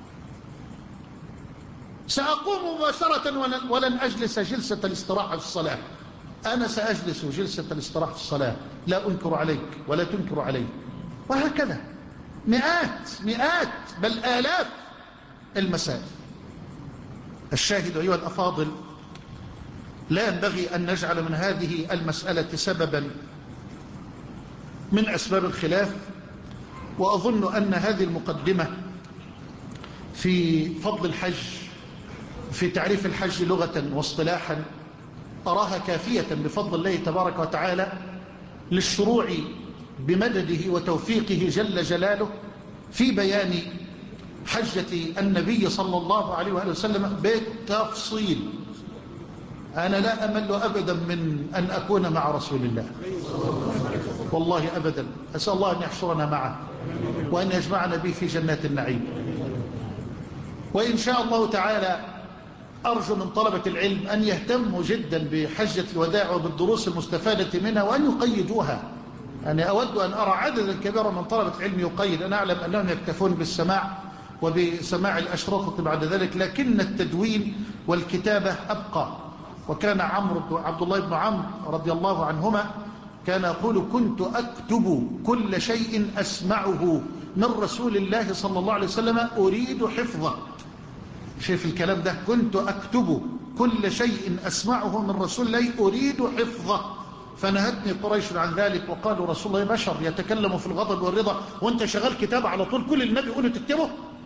سأقوم مباشرة ولن أجلس جلسة الاستراحة في الصلاة، أنا سأجلس جلسة الاستراحة في الصلاة، لا أنكر عليك ولا تنكر علي. وهكذا مئات مئات بل آلاف المسائل. الشاهد أيها الأفاضل، لا ينبغي أن نجعل من هذه المسألة سببا من أسباب الخلاف. وأظن أن هذه المقدمة في فضل الحج، في تعريف الحج لغة واصطلاحا، أراها كافية بفضل الله تبارك وتعالى للشروع بمدده وتوفيقه جل جلاله في بيان حجة النبي صلى الله عليه وآله وسلم بالتفصيل. أنا لا أمل أبدا من أن أكون مع رسول الله، والله أبدا. أسأل الله أن يحشرنا معه وأن يجمعنا به في جنات النعيم. وإن شاء الله تعالى أرجو من طلبة العلم أن يهتموا جدا بحجة الوداع وبالدروس المستفادة منها وأن يقيدوها. أنا أود أن أرى عددا كبيرا من طلبة العلم يقيد. أنا أعلم أنهم يكتفون بالسماع وبسماع الأشرطة بعد ذلك، لكن التدوين والكتابة أبقى. وكان عمرو عبد الله بن عمرو رضي الله عنهما كان يقول: كنت أكتب كل شيء أسمعه من رسول الله صلى الله عليه وسلم أريد حفظه. شايف الكلام ده؟ كنت أكتب كل شيء أسمعه من رسول الله أريد حفظه، فنهتني قريش عن ذلك وقالوا: رسول الله بشر يتكلم في الغضب والرضا وانت شغال كتاب على طول، كل النبي يقوله تكتبه؟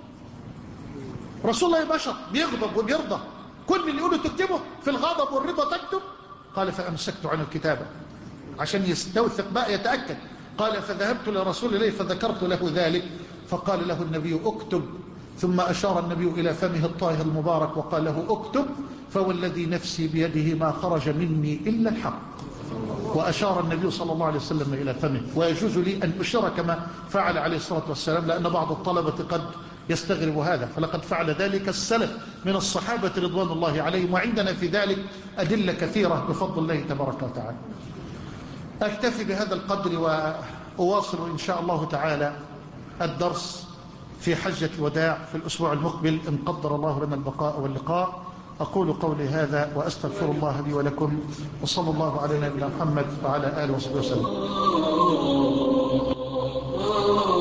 رسول الله بشر بيغضب وبيرضى، كل اللي يقوله تكتبه؟ في الغضب والرضا تكتب؟ قال: فأمسكت عن الكتابة عشان يستوثق بقى يتأكد. قال: فذهبت لرسول الله فذكرت له ذلك، فقال له النبي: اكتب. ثم أشار النبي إلى فمه الطاهر المبارك وقال له: اكتب، فوالذي نفسي بيده ما خرج مني إلا الحق. وأشار النبي صلى الله عليه وسلم إلى فمه. ويجوز لي أن أشير كما فعل عليه الصلاة والسلام، لأن بعض الطلبة قد يستغرب هذا، فلقد فعل ذلك السلف من الصحابة رضوان الله عليهم، وعندنا في ذلك أدلة كثيرة بفضل الله تبارك وتعالى. أكتفي بهذا القدر وأواصل إن شاء الله تعالى الدرس في حجة الوداع في الأسبوع المقبل إن قدر الله لنا البقاء واللقاء. أقول قولي هذا وأستغفر الله لي ولكم، وصلى الله على نبينا محمد وعلى آله وصحبه وسلم.